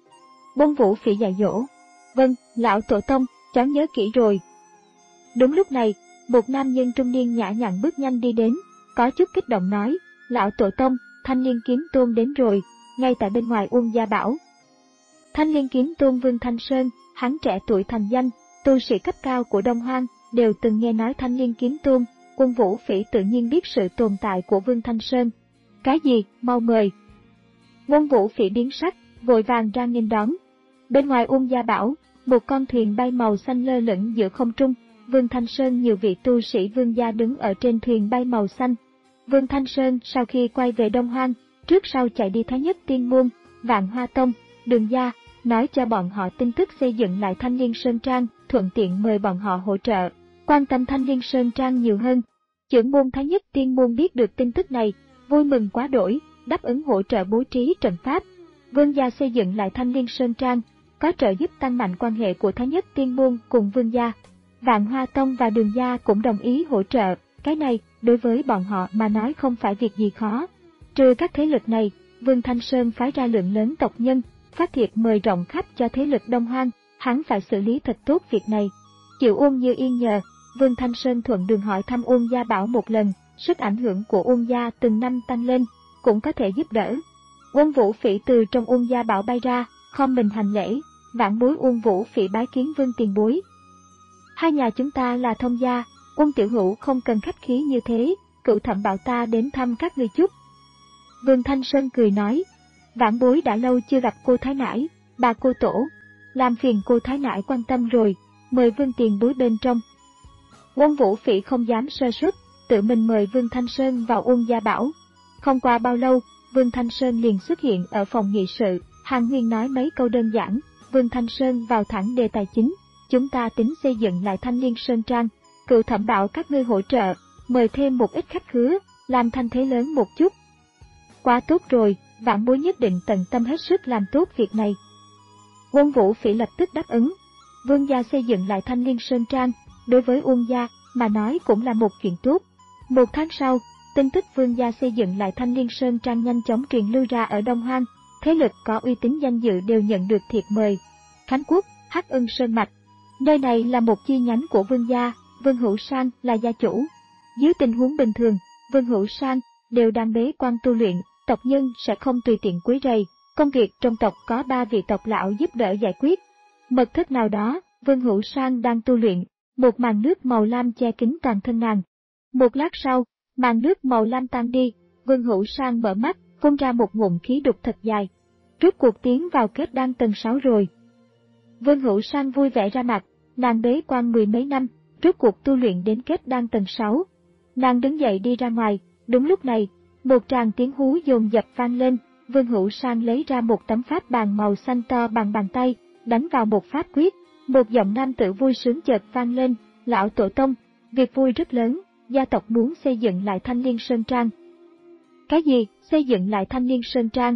Uông Vũ Phỉ dạy dỗ. Vâng, lão tổ tông, cháu nhớ kỹ rồi. Đúng lúc này, một nam nhân trung niên nhã nhặn bước nhanh đi đến, có chút kích động nói, lão tổ tông, Thanh Liên Kiếm Tôn đến rồi, ngay tại bên ngoài Uông Gia bảo. Thanh Liên Kiếm Tôn Vương Thanh Sơn, hắn trẻ tuổi thành danh, tu sĩ cấp cao của Đông Hoang, đều từng nghe nói Thanh Liên Kiếm Tôn. Uông Vũ Phỉ tự nhiên biết sự tồn tại của Vương Thanh Sơn. Cái gì, mau mời. Uông Vũ Phỉ biến sắc, vội vàng ra nghênh đón. Bên ngoài Uông Gia bảo, một con thuyền bay màu xanh lơ lửng giữa không trung, Vương Thanh Sơn nhiều vị tu sĩ Vương Gia đứng ở trên thuyền bay màu xanh. Vương Thanh Sơn sau khi quay về Đông Hoang, trước sau chạy đi Thái Nhất Tiên Môn, Vạn Hoa Tông, Đường Gia, nói cho bọn họ tin tức xây dựng lại Thanh Liên Sơn Trang, thuận tiện mời bọn họ hỗ trợ, quan tâm Thanh Liên Sơn Trang nhiều hơn. Trưởng môn Thái Nhất Tiên Môn biết được tin tức này, vui mừng quá đổi, đáp ứng hỗ trợ bố trí trận pháp. Vương Gia xây dựng lại Thanh Liên Sơn Trang, có trợ giúp tăng mạnh quan hệ của Thái Nhất Tiên Môn cùng Vương Gia. Vạn Hoa Tông và Đường Gia cũng đồng ý hỗ trợ, cái này, đối với bọn họ mà nói không phải việc gì khó. Trừ các thế lực này, Vương Thanh Sơn phái ra lượng lớn tộc nhân, phát thiệp mời rộng khắp cho thế lực Đông Hoang, hắn phải xử lý thật tốt việc này. Chịu Uông Như Yên nhờ, Vương Thanh Sơn thuận đường hỏi thăm Uông Gia bảo một lần, sức ảnh hưởng của Uông Gia từng năm tăng lên, cũng có thể giúp đỡ. Uông Vũ Phỉ từ trong Uông Gia bảo bay ra, khom mình hành lễ, vãn bối Uông Vũ Phỉ bái kiến Vương tiền bối. Hai nhà chúng ta là thông gia, Uông tiểu hữu không cần khách khí như thế, cựu thẩm bảo ta đến thăm các ngươi chút. Vương Thanh Sơn cười nói, vãn bối đã lâu chưa gặp cô thái nãi, bà cô tổ, làm phiền cô thái nãi quan tâm rồi, mời Vương tiền bối bên trong. Uông Vũ Phỉ không dám sơ suất, tự mình mời Vương Thanh Sơn vào Uông Gia bảo. Không qua bao lâu, Vương Thanh Sơn liền xuất hiện ở phòng nghị sự, Hàn Huyên nói mấy câu đơn giản, Vương Thanh Sơn vào thẳng đề tài chính, chúng ta tính xây dựng lại Thanh Liên Sơn Trang, cựu thẩm bảo các ngươi hỗ trợ, mời thêm một ít khách khứa, làm thanh thế lớn một chút. Quá tốt rồi, vãn bối nhất định tận tâm hết sức làm tốt việc này. Uông Vũ Phỉ lập tức đáp ứng. Vương Gia xây dựng lại Thanh Liên Sơn Trang, đối với Uông Gia mà nói cũng là một chuyện tốt. Một tháng sau, tin tức Vương Gia xây dựng lại Thanh Liên Sơn Trang nhanh chóng truyền lưu ra ở Đông Hoang, thế lực có uy tín danh dự đều nhận được thiệp mời. Khánh Quốc, Hắc Ưng Sơn Mạch, nơi này là một chi nhánh của Vương Gia, Vương Hữu Sang là gia chủ. Dưới tình huống bình thường, Vương Hữu Sang đều đang bế quan tu luyện, tộc nhân sẽ không tùy tiện quấy rầy, công việc trong tộc có ba vị tộc lão giúp đỡ giải quyết. Mật thất nào đó, Vương Hữu Sang đang tu luyện, một màn nước màu lam che kín toàn thân nàng. Một lát sau, màn nước màu lam tan đi, Vương Hữu Sang mở mắt, phun ra một ngụm khí đục thật dài. Rốt cuộc tiến vào kết đan tầng sáu rồi. Vương Hữu Sang vui vẻ ra mặt, nàng bế quan mười mấy năm, rốt cuộc tu luyện đến kết đan tầng sáu. Nàng đứng dậy đi ra ngoài, đúng lúc này, một tràng tiếng hú dồn dập vang lên, Vương Hữu Sang lấy ra một tấm pháp bàn màu xanh to bằng bàn tay, đánh vào một pháp quyết, một giọng nam tử vui sướng chợt vang lên, lão tổ tông, việc vui rất lớn, gia tộc muốn xây dựng lại Thanh Liên Sơn Trang. Cái gì, xây dựng lại Thanh Liên Sơn Trang?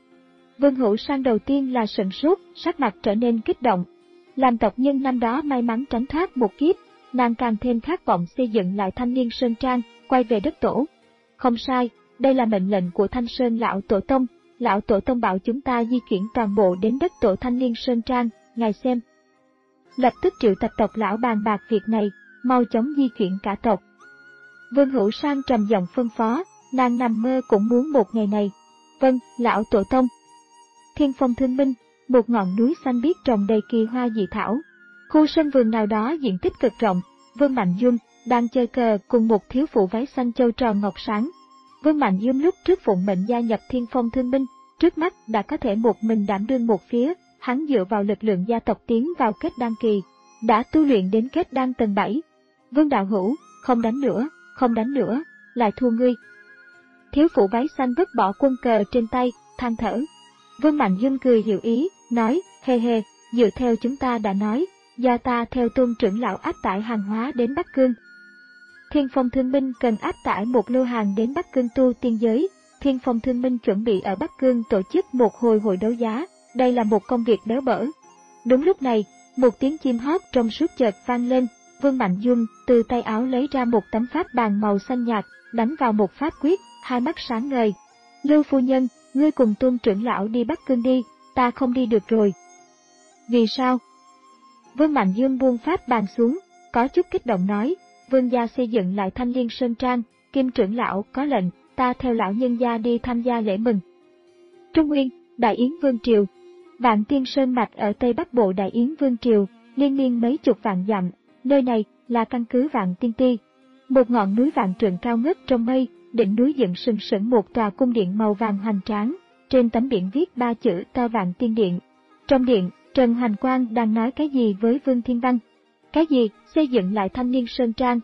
Vương Hữu Sang đầu tiên là sửng sốt, sắc mặt trở nên kích động. Làm tộc nhân năm đó may mắn tránh thoát một kiếp, nàng càng thêm khát vọng xây dựng lại Thanh Liên Sơn Trang, quay về đất tổ. Không sai, đây là mệnh lệnh của Thanh Sơn lão tổ tông, lão tổ tông bảo chúng ta di chuyển toàn bộ đến đất tổ Thanh Liên Sơn Trang, ngài xem. Lập tức triệu tập tộc lão bàn bạc việc này, mau chóng di chuyển cả tộc. Vương Hữu Sang trầm giọng phân phó, nàng nằm mơ cũng muốn một ngày này. Vâng, lão tổ tông. Thiên Phong Thương Minh, một ngọn núi xanh biếc trồng đầy kỳ hoa dị thảo. Khu sân vườn nào đó diện tích cực rộng, Vương Mạnh Dung đang chơi cờ cùng một thiếu phụ váy xanh châu tròn ngọc sáng. Vương Mạnh Dung lúc trước phụng mệnh gia nhập Thiên Phong Thương Minh, trước mắt đã có thể một mình đảm đương một phía, hắn dựa vào lực lượng gia tộc tiến vào kết đan kỳ, đã tu luyện đến kết đan tầng bảy. Vương đạo hữu, không đánh nữa, không đánh nữa, lại thua ngươi. Thiếu phụ váy xanh vứt bỏ quân cờ trên tay, than thở. Vương Mạnh Dung cười hiểu ý, nói, hề hề, dựa theo chúng ta đã nói, do ta theo Tôn trưởng lão áp tải hàng hóa đến Bắc Cương. Thiên Phong Thương Minh cần áp tải một lô hàng đến Bắc Cương tu tiên giới, Thiên Phong Thương Minh chuẩn bị ở Bắc Cương tổ chức một hồi hội đấu giá, đây là một công việc béo bở. Đúng lúc này, một tiếng chim hót trong suốt chợt vang lên, Vương Mạnh Dung từ tay áo lấy ra một tấm pháp bàn màu xanh nhạt, đánh vào một pháp quyết, hai mắt sáng ngời. Lưu phu nhân, ngươi cùng Tôn trưởng lão đi Bắc Cương đi, ta không đi được rồi. Vì sao? Vương Mạnh Dương buông pháp bàn xuống, có chút kích động nói, vương gia xây dựng lại Thanh Liên Sơn Trang, Kim trưởng lão có lệnh, ta theo lão nhân gia đi tham gia lễ mừng. Trung Nguyên, Đại Yến Vương Triều. Vạn Tiên Sơn mạch ở Tây Bắc Bộ Đại Yến Vương Triều, liên miên mấy chục vạn dặm, nơi này là căn cứ Vạn Tiên Ti. Một ngọn núi vạn trượng cao ngất trong mây, đỉnh núi dựng sừng sững một tòa cung điện màu vàng hoành tráng, trên tấm biển viết ba chữ to Vạn Tiên Điện. Trong điện, Trần Hoành Quang đang nói cái gì với Vương Thiên Văn? Cái gì, xây dựng lại Thanh Liên Sơn Trang?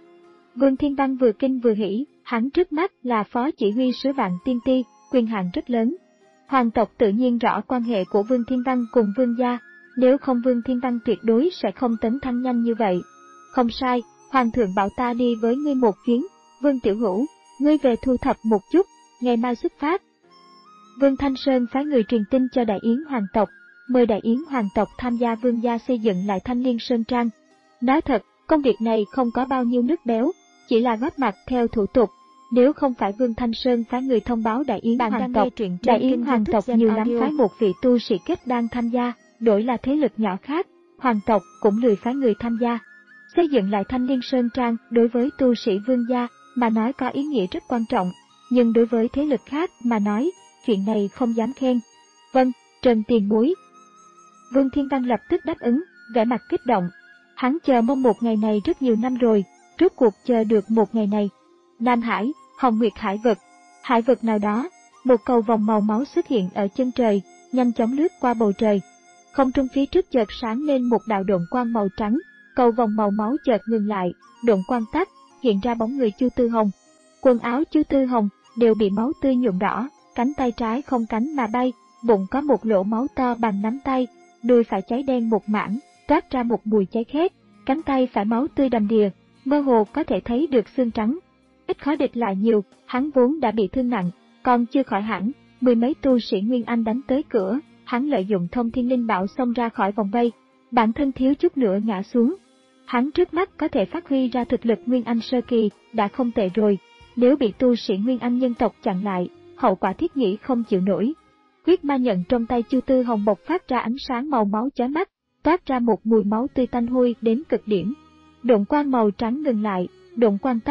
Vương Thiên Văn vừa kinh vừa hỉ, hắn trước mắt là phó chỉ huy sứ Vạn Tiên Ti, quyền hạn rất lớn. Hoàng tộc tự nhiên rõ quan hệ của Vương Thiên Văn cùng Vương gia, nếu không Vương Thiên Văn tuyệt đối sẽ không tấn thăng nhanh như vậy. Không sai, Hoàng thượng bảo ta đi với ngươi một chuyến, Vương Tiểu Hữu, ngươi về thu thập một chút, ngày mai xuất phát. Vương Thanh Sơn phái người truyền tin cho Đại Yến Hoàng tộc, mời Đại Yến Hoàng tộc tham gia vương gia xây dựng lại Thanh Liên Sơn Trang. Nói thật, công việc này không có bao nhiêu nước béo, chỉ là góp mặt theo thủ tục. Nếu không phải Vương Thanh Sơn phái người thông báo Đại Yến Bạn Hoàng tộc, Đại Yến Hoàng tộc nhiều lắm phái một vị tu sĩ kết đan tham gia, đổi là thế lực nhỏ khác, Hoàng tộc cũng lười phái người tham gia. Xây dựng lại Thanh Liên Sơn Trang đối với tu sĩ vương gia mà nói có ý nghĩa rất quan trọng, nhưng đối với thế lực khác mà nói, chuyện này không dám khen. Vâng, Trần tiền bối. Vương Thiên Văn lập tức đáp ứng, vẻ mặt kích động. Hắn chờ mong một ngày này rất nhiều năm rồi, rốt cuộc chờ được một ngày này. Nam Hải, Hồng Nguyệt Hải vực. Hải vực nào đó, một cầu vòng màu máu xuất hiện ở chân trời, nhanh chóng lướt qua bầu trời. Không trung phía trước chợt sáng lên một đạo độn quang màu trắng, cầu vòng màu máu chợt ngừng lại, độn quang tắt, hiện ra bóng người Chu Tư Hồng. Quần áo Chu Tư Hồng đều bị máu tươi nhuộm đỏ, cánh tay trái không cánh mà bay, bụng có một lỗ máu to bằng nắm tay, đuôi phải cháy đen một mảng, toát ra một mùi cháy khét, cánh tay phải máu tươi đầm đìa, mơ hồ có thể thấy được xương trắng. Ít khó địch lại nhiều, hắn vốn đã bị thương nặng, còn chưa khỏi hẳn, mười mấy tu sĩ Nguyên Anh đánh tới cửa, hắn lợi dụng thông thiên linh bảo xông ra khỏi vòng vây, bản thân thiếu chút nữa ngã xuống. Hắn trước mắt có thể phát huy ra thực lực Nguyên Anh sơ kỳ, đã không tệ rồi, nếu bị tu sĩ Nguyên Anh nhân tộc chặn lại, hậu quả thiết nghĩ không chịu nổi. Huyết ma nhận trong tay Chu Tư Hồng bộc phát ra ánh sáng màu máu chói mắt, toát ra một mùi máu tươi tanh hôi đến cực điểm. Độn quang màu trắng ngừng lại, độn quang tắt,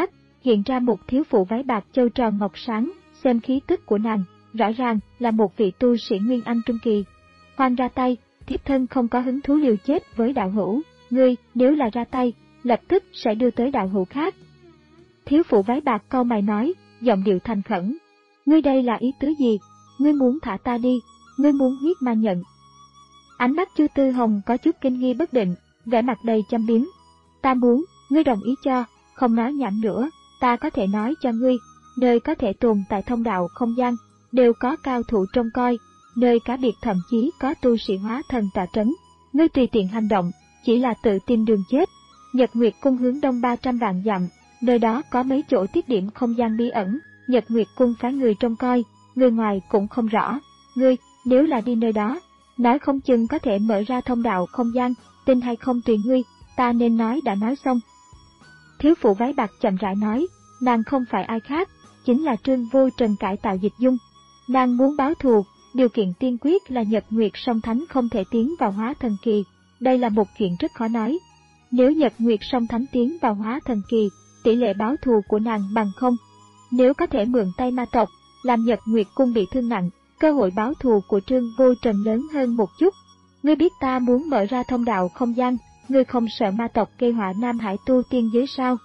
hiện ra một thiếu phụ váy bạc châu tròn ngọc sáng, xem khí tức của nàng, rõ ràng là một vị tu sĩ Nguyên Anh trung kỳ. Khoan ra tay, thiếp thân không có hứng thú liều chết với đạo hữu, ngươi nếu là ra tay, lập tức sẽ đưa tới đạo hữu khác. Thiếu phụ váy bạc cau mày nói, giọng điệu thành khẩn, ngươi đây là ý tứ gì? Ngươi muốn thả ta đi, ngươi muốn huyết ma nhận. Ánh mắt Chu Tư Hồng có chút kinh nghi bất định, vẻ mặt đầy châm biếm. Ta muốn, ngươi đồng ý cho, không nói nhảm nữa, ta có thể nói cho ngươi, nơi có thể tồn tại thông đạo không gian, đều có cao thủ trông coi, nơi cá biệt thậm chí có tu sĩ hóa thần tọa trấn. Ngươi tùy tiện hành động, chỉ là tự tìm đường chết. Nhật Nguyệt Cung hướng đông ba trăm vạn dặm, nơi đó có mấy chỗ tiết điểm không gian bí ẩn, Nhật Nguyệt Cung phái người trông coi, người ngoài cũng không rõ. Ngươi, nếu là đi nơi đó, nói không chừng có thể mở ra thông đạo không gian, tin hay không tùy ngươi, ta nên nói đã nói xong. Thiếu phụ váy bạc chậm rãi nói, nàng không phải ai khác, chính là Trương Vô Trần cải tạo Dịch Dung. Nàng muốn báo thù, điều kiện tiên quyết là Nhật Nguyệt Song Thánh không thể tiến vào hóa thần kỳ, đây là một chuyện rất khó nói. Nếu Nhật Nguyệt Song Thánh tiến vào hóa thần kỳ, tỷ lệ báo thù của nàng bằng không. Nếu có thể mượn tay ma tộc, làm Nhật Nguyệt Cung bị thương nặng, cơ hội báo thù của Trương Vô Trần lớn hơn một chút. Ngươi biết ta muốn mở ra thông đạo không gian, ngươi không sợ ma tộc gây họa Nam Hải tu tiên giới sao?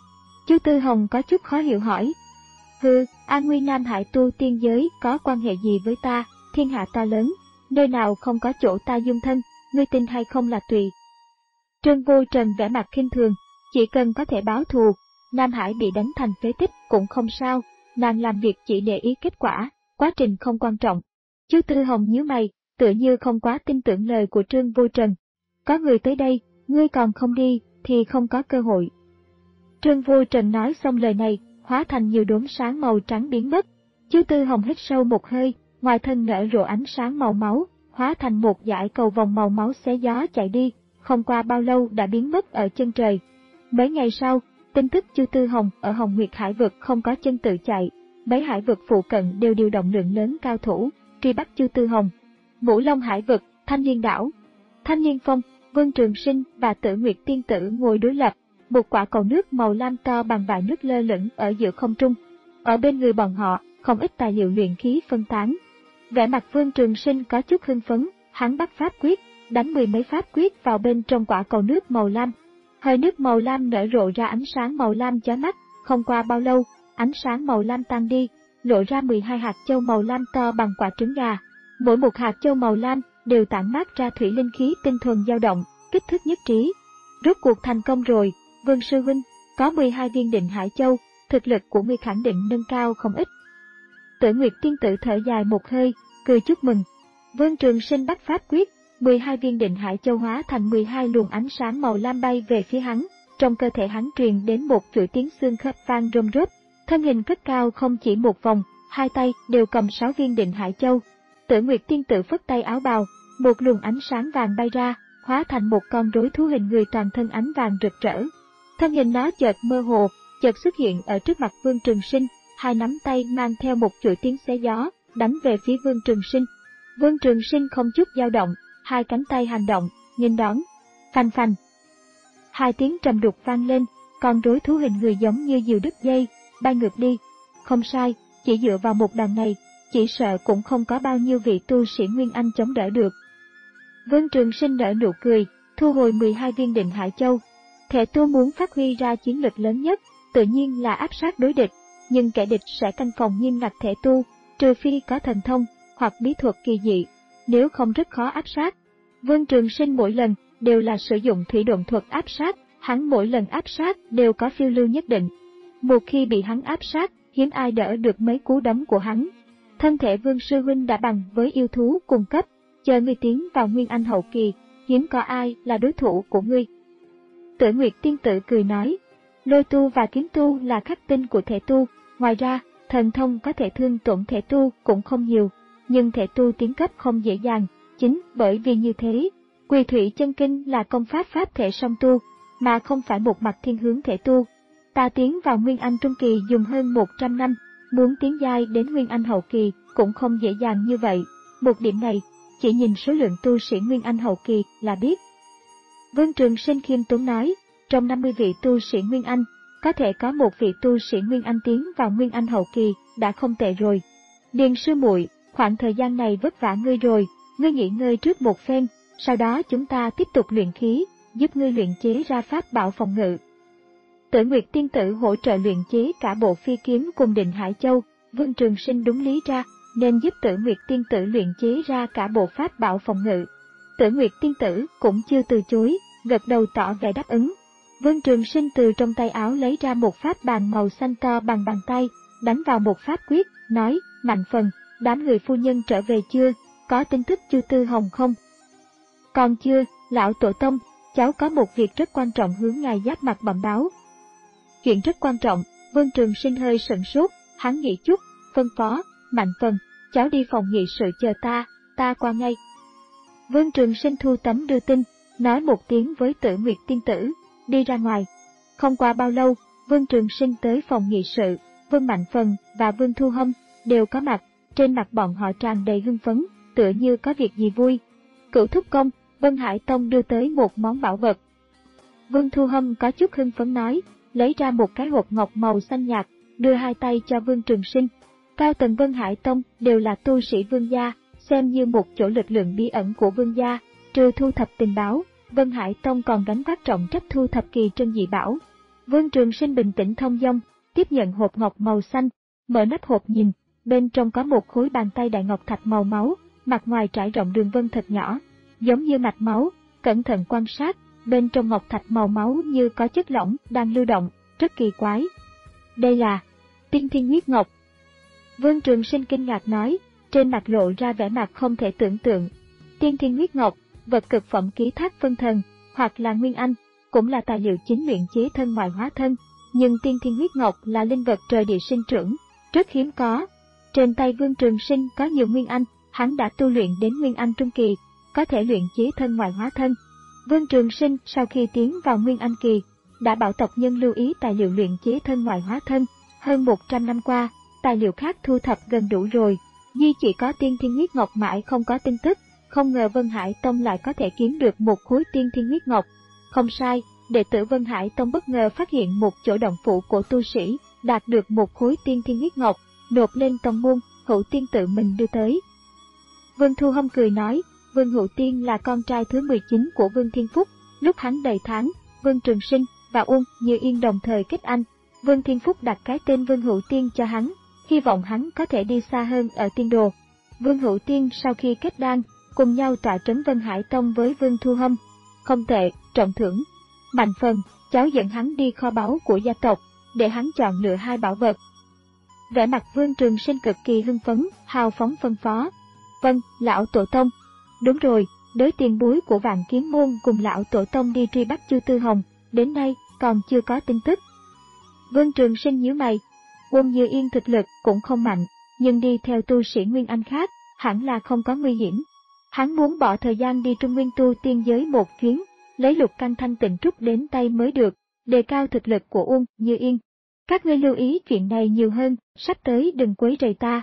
Chu Tư Hồng có chút khó hiểu hỏi. Hừ, an nguy Nam Hải tu tiên giới có quan hệ gì với ta, thiên hạ to lớn, nơi nào không có chỗ ta dung thân, ngươi tin hay không là tùy. Trương Vô Trần vẻ mặt khinh thường, chỉ cần có thể báo thù, Nam Hải bị đánh thành phế tích cũng không sao, nàng làm việc chỉ để ý kết quả, quá trình không quan trọng. Chu Tư Hồng nhíu mày, tựa như không quá tin tưởng lời của Trương Vô Trần. Có người tới đây, ngươi còn không đi, thì không có cơ hội. Trương Vô Trần nói xong lời này, hóa thành nhiều đốm sáng màu trắng biến mất. Chu Tư Hồng hít sâu một hơi, ngoài thân nở rộ ánh sáng màu máu, hóa thành một dải cầu vòng màu máu xé gió chạy đi, không qua bao lâu đã biến mất ở chân trời. Mấy ngày sau, tin tức Chu Tư Hồng ở Hồng Nguyệt Hải vực không có chân tự chạy, mấy hải vực phụ cận đều điều động lượng lớn cao thủ, truy bắt Chu Tư Hồng. Ngũ Long Hải vực, Thanh Liên đảo, Thanh Liên Phong, Vương Trường Sinh và Tử Nguyệt Tiên Tử ngồi đối lập, một quả cầu nước màu lam to bằng vại nước lơ lửng ở giữa không trung. Ở bên người bọn họ, không ít tài liệu luyện khí phân tán. Vẻ mặt Vương Trường Sinh có chút hưng phấn, hắn bắt pháp quyết, đánh mười mấy pháp quyết vào bên trong quả cầu nước màu lam. Hơi nước màu lam nở rộ ra ánh sáng màu lam chói mắt, không qua bao lâu, ánh sáng màu lam tan đi, lộ ra mười hai hạt châu màu lam to bằng quả trứng gà. Mỗi một hạt châu màu lam đều tản mát ra thủy linh khí tinh thuần dao động, kích thước nhất trí. Rốt cuộc thành công rồi, Vương sư huynh, có mười hai viên định hải châu, thực lực của ngươi khẳng định nâng cao không ít. Tử Nguyệt Tiên Tử thở dài một hơi, cười chúc mừng. Vương Trường Sinh bắt pháp quyết, mười hai viên định hải châu hóa thành mười hai luồng ánh sáng màu lam bay về phía hắn, trong cơ thể hắn truyền đến một chuỗi tiếng xương khớp vang rôm rốp, thân hình cất cao không chỉ một vòng, hai tay đều cầm sáu viên định hải châu. Tử Nguyệt Tiên Tử phất tay áo bào, một luồng ánh sáng vàng bay ra, hóa thành một con rối thú hình người toàn thân ánh vàng rực rỡ. Thân hình nó chợt mơ hồ, chợt xuất hiện ở trước mặt Vương Trường Sinh, hai nắm tay mang theo một chuỗi tiếng xé gió, đánh về phía Vương Trường Sinh. Vương Trường Sinh không chút dao động, hai cánh tay hành động, nghênh đón. Phanh phanh. Hai tiếng trầm đục vang lên, con rối thú hình người giống như diều đứt dây, bay ngược đi. Không sai, chỉ dựa vào một đòn này, chỉ sợ cũng không có bao nhiêu vị tu sĩ Nguyên Anh chống đỡ được. Vương Trường Sinh nở nụ cười, thu hồi mười hai viên định hải châu. Thể tu muốn phát huy ra chiến lực lớn nhất, tự nhiên là áp sát đối địch, nhưng kẻ địch sẽ canh phòng nghiêm ngặt thể tu, trừ phi có thần thông hoặc bí thuật kỳ dị, nếu không rất khó áp sát. Vương Trường Sinh mỗi lần đều là sử dụng thủy độn thuật áp sát, hắn mỗi lần áp sát đều có phiêu lưu nhất định. Một khi bị hắn áp sát, hiếm ai đỡ được mấy cú đấm của hắn. Thân thể Vương sư huynh đã bằng với yêu thú cùng cấp, chờ ngươi tiến vào Nguyên Anh hậu kỳ, hiếm có ai là đối thủ của ngươi. Tử Nguyệt Tiên Tử cười nói, lôi tu và kiếm tu là khắc tinh của thể tu, ngoài ra, thần thông có thể thương tổn thể tu cũng không nhiều, nhưng thể tu tiến cấp không dễ dàng, chính bởi vì như thế, Quỳ Thủy Chân Kinh là công pháp pháp thể song tu, mà không phải một mặt thiên hướng thể tu. Ta tiến vào Nguyên Anh trung kỳ dùng hơn một trăm năm, muốn tiến giai đến Nguyên Anh hậu kỳ cũng không dễ dàng như vậy, một điểm này, chỉ nhìn số lượng tu sĩ Nguyên Anh hậu kỳ là biết. Vương Trường Sinh khiêm tốn nói, trong năm mươi vị tu sĩ Nguyên Anh, có thể có một vị tu sĩ Nguyên Anh tiến vào Nguyên Anh hậu kỳ, đã không tệ rồi. Điền sư muội, khoảng thời gian này vất vả ngươi rồi, ngươi nghỉ ngơi trước một phen, sau đó chúng ta tiếp tục luyện khí, giúp ngươi luyện chế ra pháp bảo phòng ngự. Tử Nguyệt tiên tử hỗ trợ luyện chế cả bộ phi kiếm cùng Định Hải Châu, Vương Trường Sinh đúng lý ra, nên giúp Tử Nguyệt tiên tử luyện chế ra cả bộ pháp bảo phòng ngự. Tử Nguyệt tiên tử cũng chưa từ chối, gật đầu tỏ vẻ đáp ứng. Vương Trường Sinh từ trong tay áo lấy ra một pháp bàn màu xanh to bằng bàn tay, đánh vào một pháp quyết, nói, Mạnh Phần, đám người phu nhân trở về chưa, có tin tức Chu Tư Hồng không? Còn chưa, lão tổ tông, cháu có một việc rất quan trọng hướng ngài giáp mặt bẩm báo. Chuyện rất quan trọng, Vương Trường Sinh hơi sửng sốt, hắn nghĩ chút, phân phó, Mạnh Phần, cháu đi phòng nghị sự chờ ta, ta qua ngay. Vương Trường Sinh thu tấm đưa tin, nói một tiếng với Tử Nguyệt tiên tử, đi ra ngoài. Không qua bao lâu, Vương Trường Sinh tới phòng nghị sự, Vương Mạnh Phần và Vương Thu Hâm đều có mặt, trên mặt bọn họ tràn đầy hưng phấn, tựa như có việc gì vui. Cửu thúc công, Vân Hải Tông đưa tới một món bảo vật. Vương Thu Hâm có chút hưng phấn nói, lấy ra một cái hộp ngọc màu xanh nhạt, đưa hai tay cho Vương Trường Sinh. Cao tầng Vân Hải Tông đều là tu sĩ Vương gia, xem như một chỗ lực lượng bí ẩn của Vương gia, trừ thu thập tình báo, Vân Hải Tông còn gánh vác trọng trách thu thập kỳ trân dị bảo. Vương Trường Sinh bình tĩnh thông dong, tiếp nhận hộp ngọc màu xanh, mở nắp hộp nhìn, bên trong có một khối bàn tay đại ngọc thạch màu máu, mặt ngoài trải rộng đường vân thật nhỏ, giống như mạch máu. Cẩn thận quan sát, bên trong ngọc thạch màu máu như có chất lỏng đang lưu động, rất kỳ quái. Đây là Tiên Thiên Huyết Ngọc. Vương Trường Sinh kinh ngạc nói, trên mặt lộ ra vẻ mặt không thể tưởng tượng. Tiên Thiên Huyết Ngọc, vật cực phẩm ký thác phân thần, hoặc là Nguyên Anh, cũng là tài liệu chính luyện chế thân ngoại hóa thân, nhưng Tiên Thiên Huyết Ngọc là linh vật trời địa sinh trưởng, rất hiếm có. Trên tay Vương Trường Sinh có nhiều Nguyên Anh, hắn đã tu luyện đến Nguyên Anh trung kỳ, có thể luyện chế thân ngoại hóa thân. Vương Trường Sinh sau khi tiến vào Nguyên Anh kỳ, đã bảo tộc nhân lưu ý tài liệu luyện chế thân ngoại hóa thân. Hơn một trăm năm qua, tài liệu khác thu thập gần đủ rồi, duy chỉ có Tiên Thiên Huyết Ngọc mãi không có tin tức. Không ngờ Vân Hải Tông lại có thể kiếm được một khối Tiên Thiên Huyết Ngọc. Không sai, đệ tử Vân Hải Tông bất ngờ phát hiện một chỗ động phủ của tu sĩ, đạt được một khối Tiên Thiên Huyết Ngọc, nộp lên tông môn, Hữu Tiên tự mình đưa tới. Vương Thu Hâm cười nói, Vương Hữu Tiên là con trai thứ mười chín của Vương Thiên Phúc, lúc hắn đầy tháng, Vương Trường Sinh và Uông Như Yên đồng thời kết anh, Vương Thiên Phúc đặt cái tên Vương Hữu Tiên cho hắn, hy vọng hắn có thể đi xa hơn ở tiên đồ. Vương Hữu Tiên sau khi kết đan, cùng nhau tọa trấn Vân Hải Tông với Vương Thu Hâm. Không tệ, trọng thưởng. Mạnh Phần, cháu dẫn hắn đi kho báu của gia tộc, để hắn chọn lựa hai bảo vật. Vẻ mặt Vương Trường Sinh cực kỳ hưng phấn, hào phóng phân phó. Vâng, lão tổ tông. Đúng rồi, đới tiền bối của Vạn Kiếm Môn cùng lão tổ tông đi truy bắt Chu Tư Hồng, đến nay còn chưa có tin tức. Vương Trường Sinh nhíu mày. Uông Như Yên thực lực cũng không mạnh, nhưng đi theo tu sĩ Nguyên Anh khác, hẳn là không có nguy hiểm. Hắn muốn bỏ thời gian đi Trung Nguyên tu tiên giới một chuyến, lấy lục căn thanh tịnh trúc đến tay mới được, đề cao thực lực của Uông Như Yên. Các ngươi lưu ý chuyện này nhiều hơn, sắp tới đừng quấy rầy ta.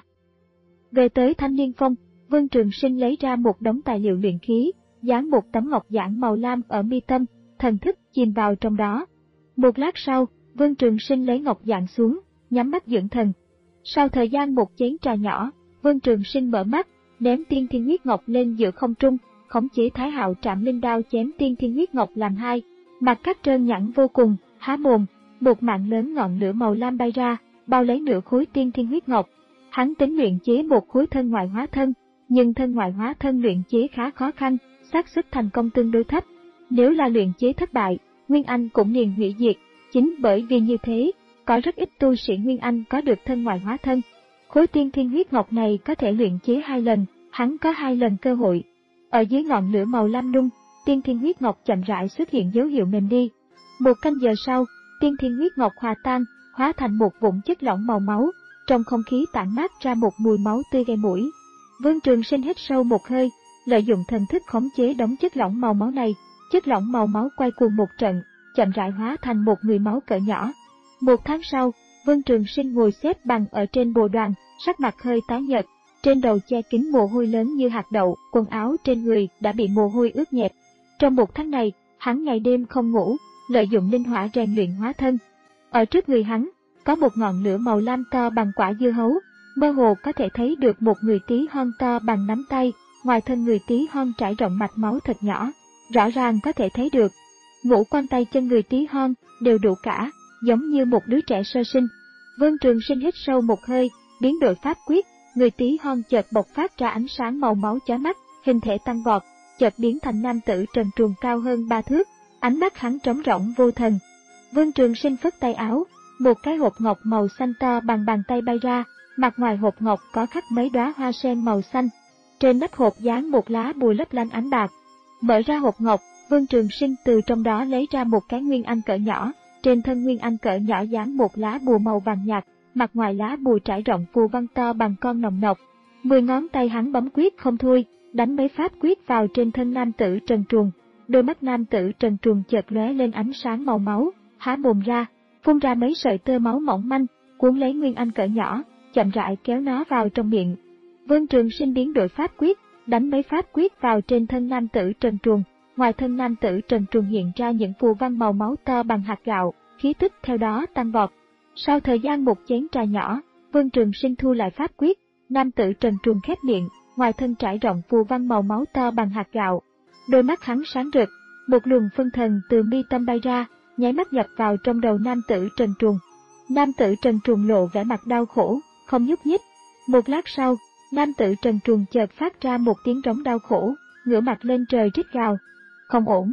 Về tới Thanh Niên Phong, Vương Trường Sinh lấy ra một đống tài liệu luyện khí, dán một tấm ngọc giản màu lam ở mi tâm, thần thức chìm vào trong đó. Một lát sau, Vương Trường Sinh lấy ngọc giản xuống, nhắm mắt dưỡng thần. Sau thời gian một chén trà nhỏ, Vương Trường Sinh mở mắt, ném Tiên Thiên Huyết Ngọc lên giữa không trung, khống chế Thái Hạo Trảm Linh đao chém Tiên Thiên Huyết Ngọc làm hai. Mặt cắt trơn nhẵn vô cùng, há mồm, một mạng lớn ngọn lửa màu lam bay ra, bao lấy nửa khối Tiên Thiên Huyết Ngọc. Hắn tính luyện chế một khối thân ngoại hóa thân, nhưng thân ngoại hóa thân luyện chế khá khó khăn, xác suất thành công tương đối thấp. Nếu là luyện chế thất bại, Nguyên Anh cũng liền hủy diệt. Chính bởi vì như thế, có rất ít tu sĩ Nguyên Anh có được thân ngoại hóa thân. Khối Tiên Thiên Huyết Ngọc này có thể luyện chế hai lần, hắn có hai lần cơ hội. Ở dưới ngọn lửa màu lam nung, Tiên Thiên Huyết Ngọc chậm rãi xuất hiện dấu hiệu mềm đi. Một canh giờ sau, Tiên Thiên Huyết Ngọc hòa tan, hóa thành một vũng chất lỏng màu máu, trong không khí tản mát ra một mùi máu tươi gây mũi. Vương Trường Sinh hít sâu một hơi, lợi dụng thần thức khống chế đống chất lỏng màu máu này, chất lỏng màu máu quay cuồng một trận, chậm rãi hóa thành một người máu cỡ nhỏ. Một tháng sau, Vương Trường Sinh ngồi xếp bằng ở trên bồ đoàn, sắc mặt hơi tái nhợt, trên đầu che kín mồ hôi lớn như hạt đậu, quần áo trên người đã bị mồ hôi ướt nhẹp. Trong một tháng này, hắn ngày đêm không ngủ, lợi dụng linh hỏa rèn luyện hóa thân. Ở trước người hắn, có một ngọn lửa màu lam to bằng quả dưa hấu, mơ hồ có thể thấy được một người tí hon to bằng nắm tay, ngoài thân người tí hon trải rộng mạch máu thật nhỏ, rõ ràng có thể thấy được. Ngũ quan tay chân người tí hon đều đủ cả, giống như một đứa trẻ sơ sinh. Vương Trường Sinh hít sâu một hơi, biến đổi pháp quyết, người tí hon chợt bộc phát ra ánh sáng màu máu chói mắt, hình thể tăng vọt, chợt biến thành nam tử trần truồng cao hơn ba thước, ánh mắt hắn trống rỗng vô thần. Vương Trường Sinh phất tay áo, một cái hộp ngọc màu xanh to bằng bàn tay bay ra, mặt ngoài hộp ngọc có khắc mấy đóa hoa sen màu xanh, trên nắp hộp dán một lá bùa lấp lánh ánh bạc. Mở ra hộp ngọc, Vương Trường Sinh từ trong đó lấy ra một cái nguyên anh cỡ nhỏ, trên thân nguyên anh cỡ nhỏ dán một lá bùa màu vàng nhạt, mặt ngoài lá bùa trải rộng phù văn to bằng con nòng nọc. Mười ngón tay hắn bấm quyết không thôi, đánh mấy pháp quyết vào trên thân nam tử trần truồng. Đôi mắt nam tử trần truồng chợt lóe lên ánh sáng màu máu, há mồm ra, phun ra mấy sợi tơ máu mỏng manh, cuốn lấy nguyên anh cỡ nhỏ, chậm rãi kéo nó vào trong miệng. Vương Trường Sinh biến đổi pháp quyết, đánh mấy pháp quyết vào trên thân nam tử trần truồng. Ngoài thân nam tử trần truồng hiện ra những phù văn màu máu to bằng hạt gạo, khí tức theo đó tăng vọt. Sau thời gian một chén trà nhỏ, Vương Trường Sinh thu lại pháp quyết, nam tử trần truồng khép miệng, ngoài thân trải rộng phù văn màu máu to bằng hạt gạo. Đôi mắt hắn sáng rực, một luồng phân thần từ mi tâm bay ra, nháy mắt nhập vào trong đầu nam tử trần truồng. Nam tử trần truồng lộ vẻ mặt đau khổ, không nhúc nhích. Một lát sau, nam tử trần truồng chợt phát ra một tiếng rống đau khổ, ngửa mặt lên trời rít gào. Không ổn.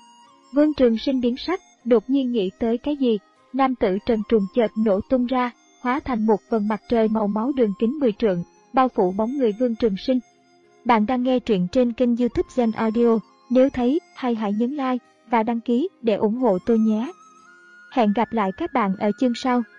Vương Trường Sinh biến sắc, đột nhiên nghĩ tới cái gì, nam tử trần truồng chợt nổ tung ra, hóa thành một vầng mặt trời màu máu đường kính mười trượng, bao phủ bóng người Vương Trường Sinh. Bạn đang nghe truyện trên kênh YouTube Gen Audio, nếu thấy hay hãy nhấn like và đăng ký để ủng hộ tôi nhé. Hẹn gặp lại các bạn ở chương sau.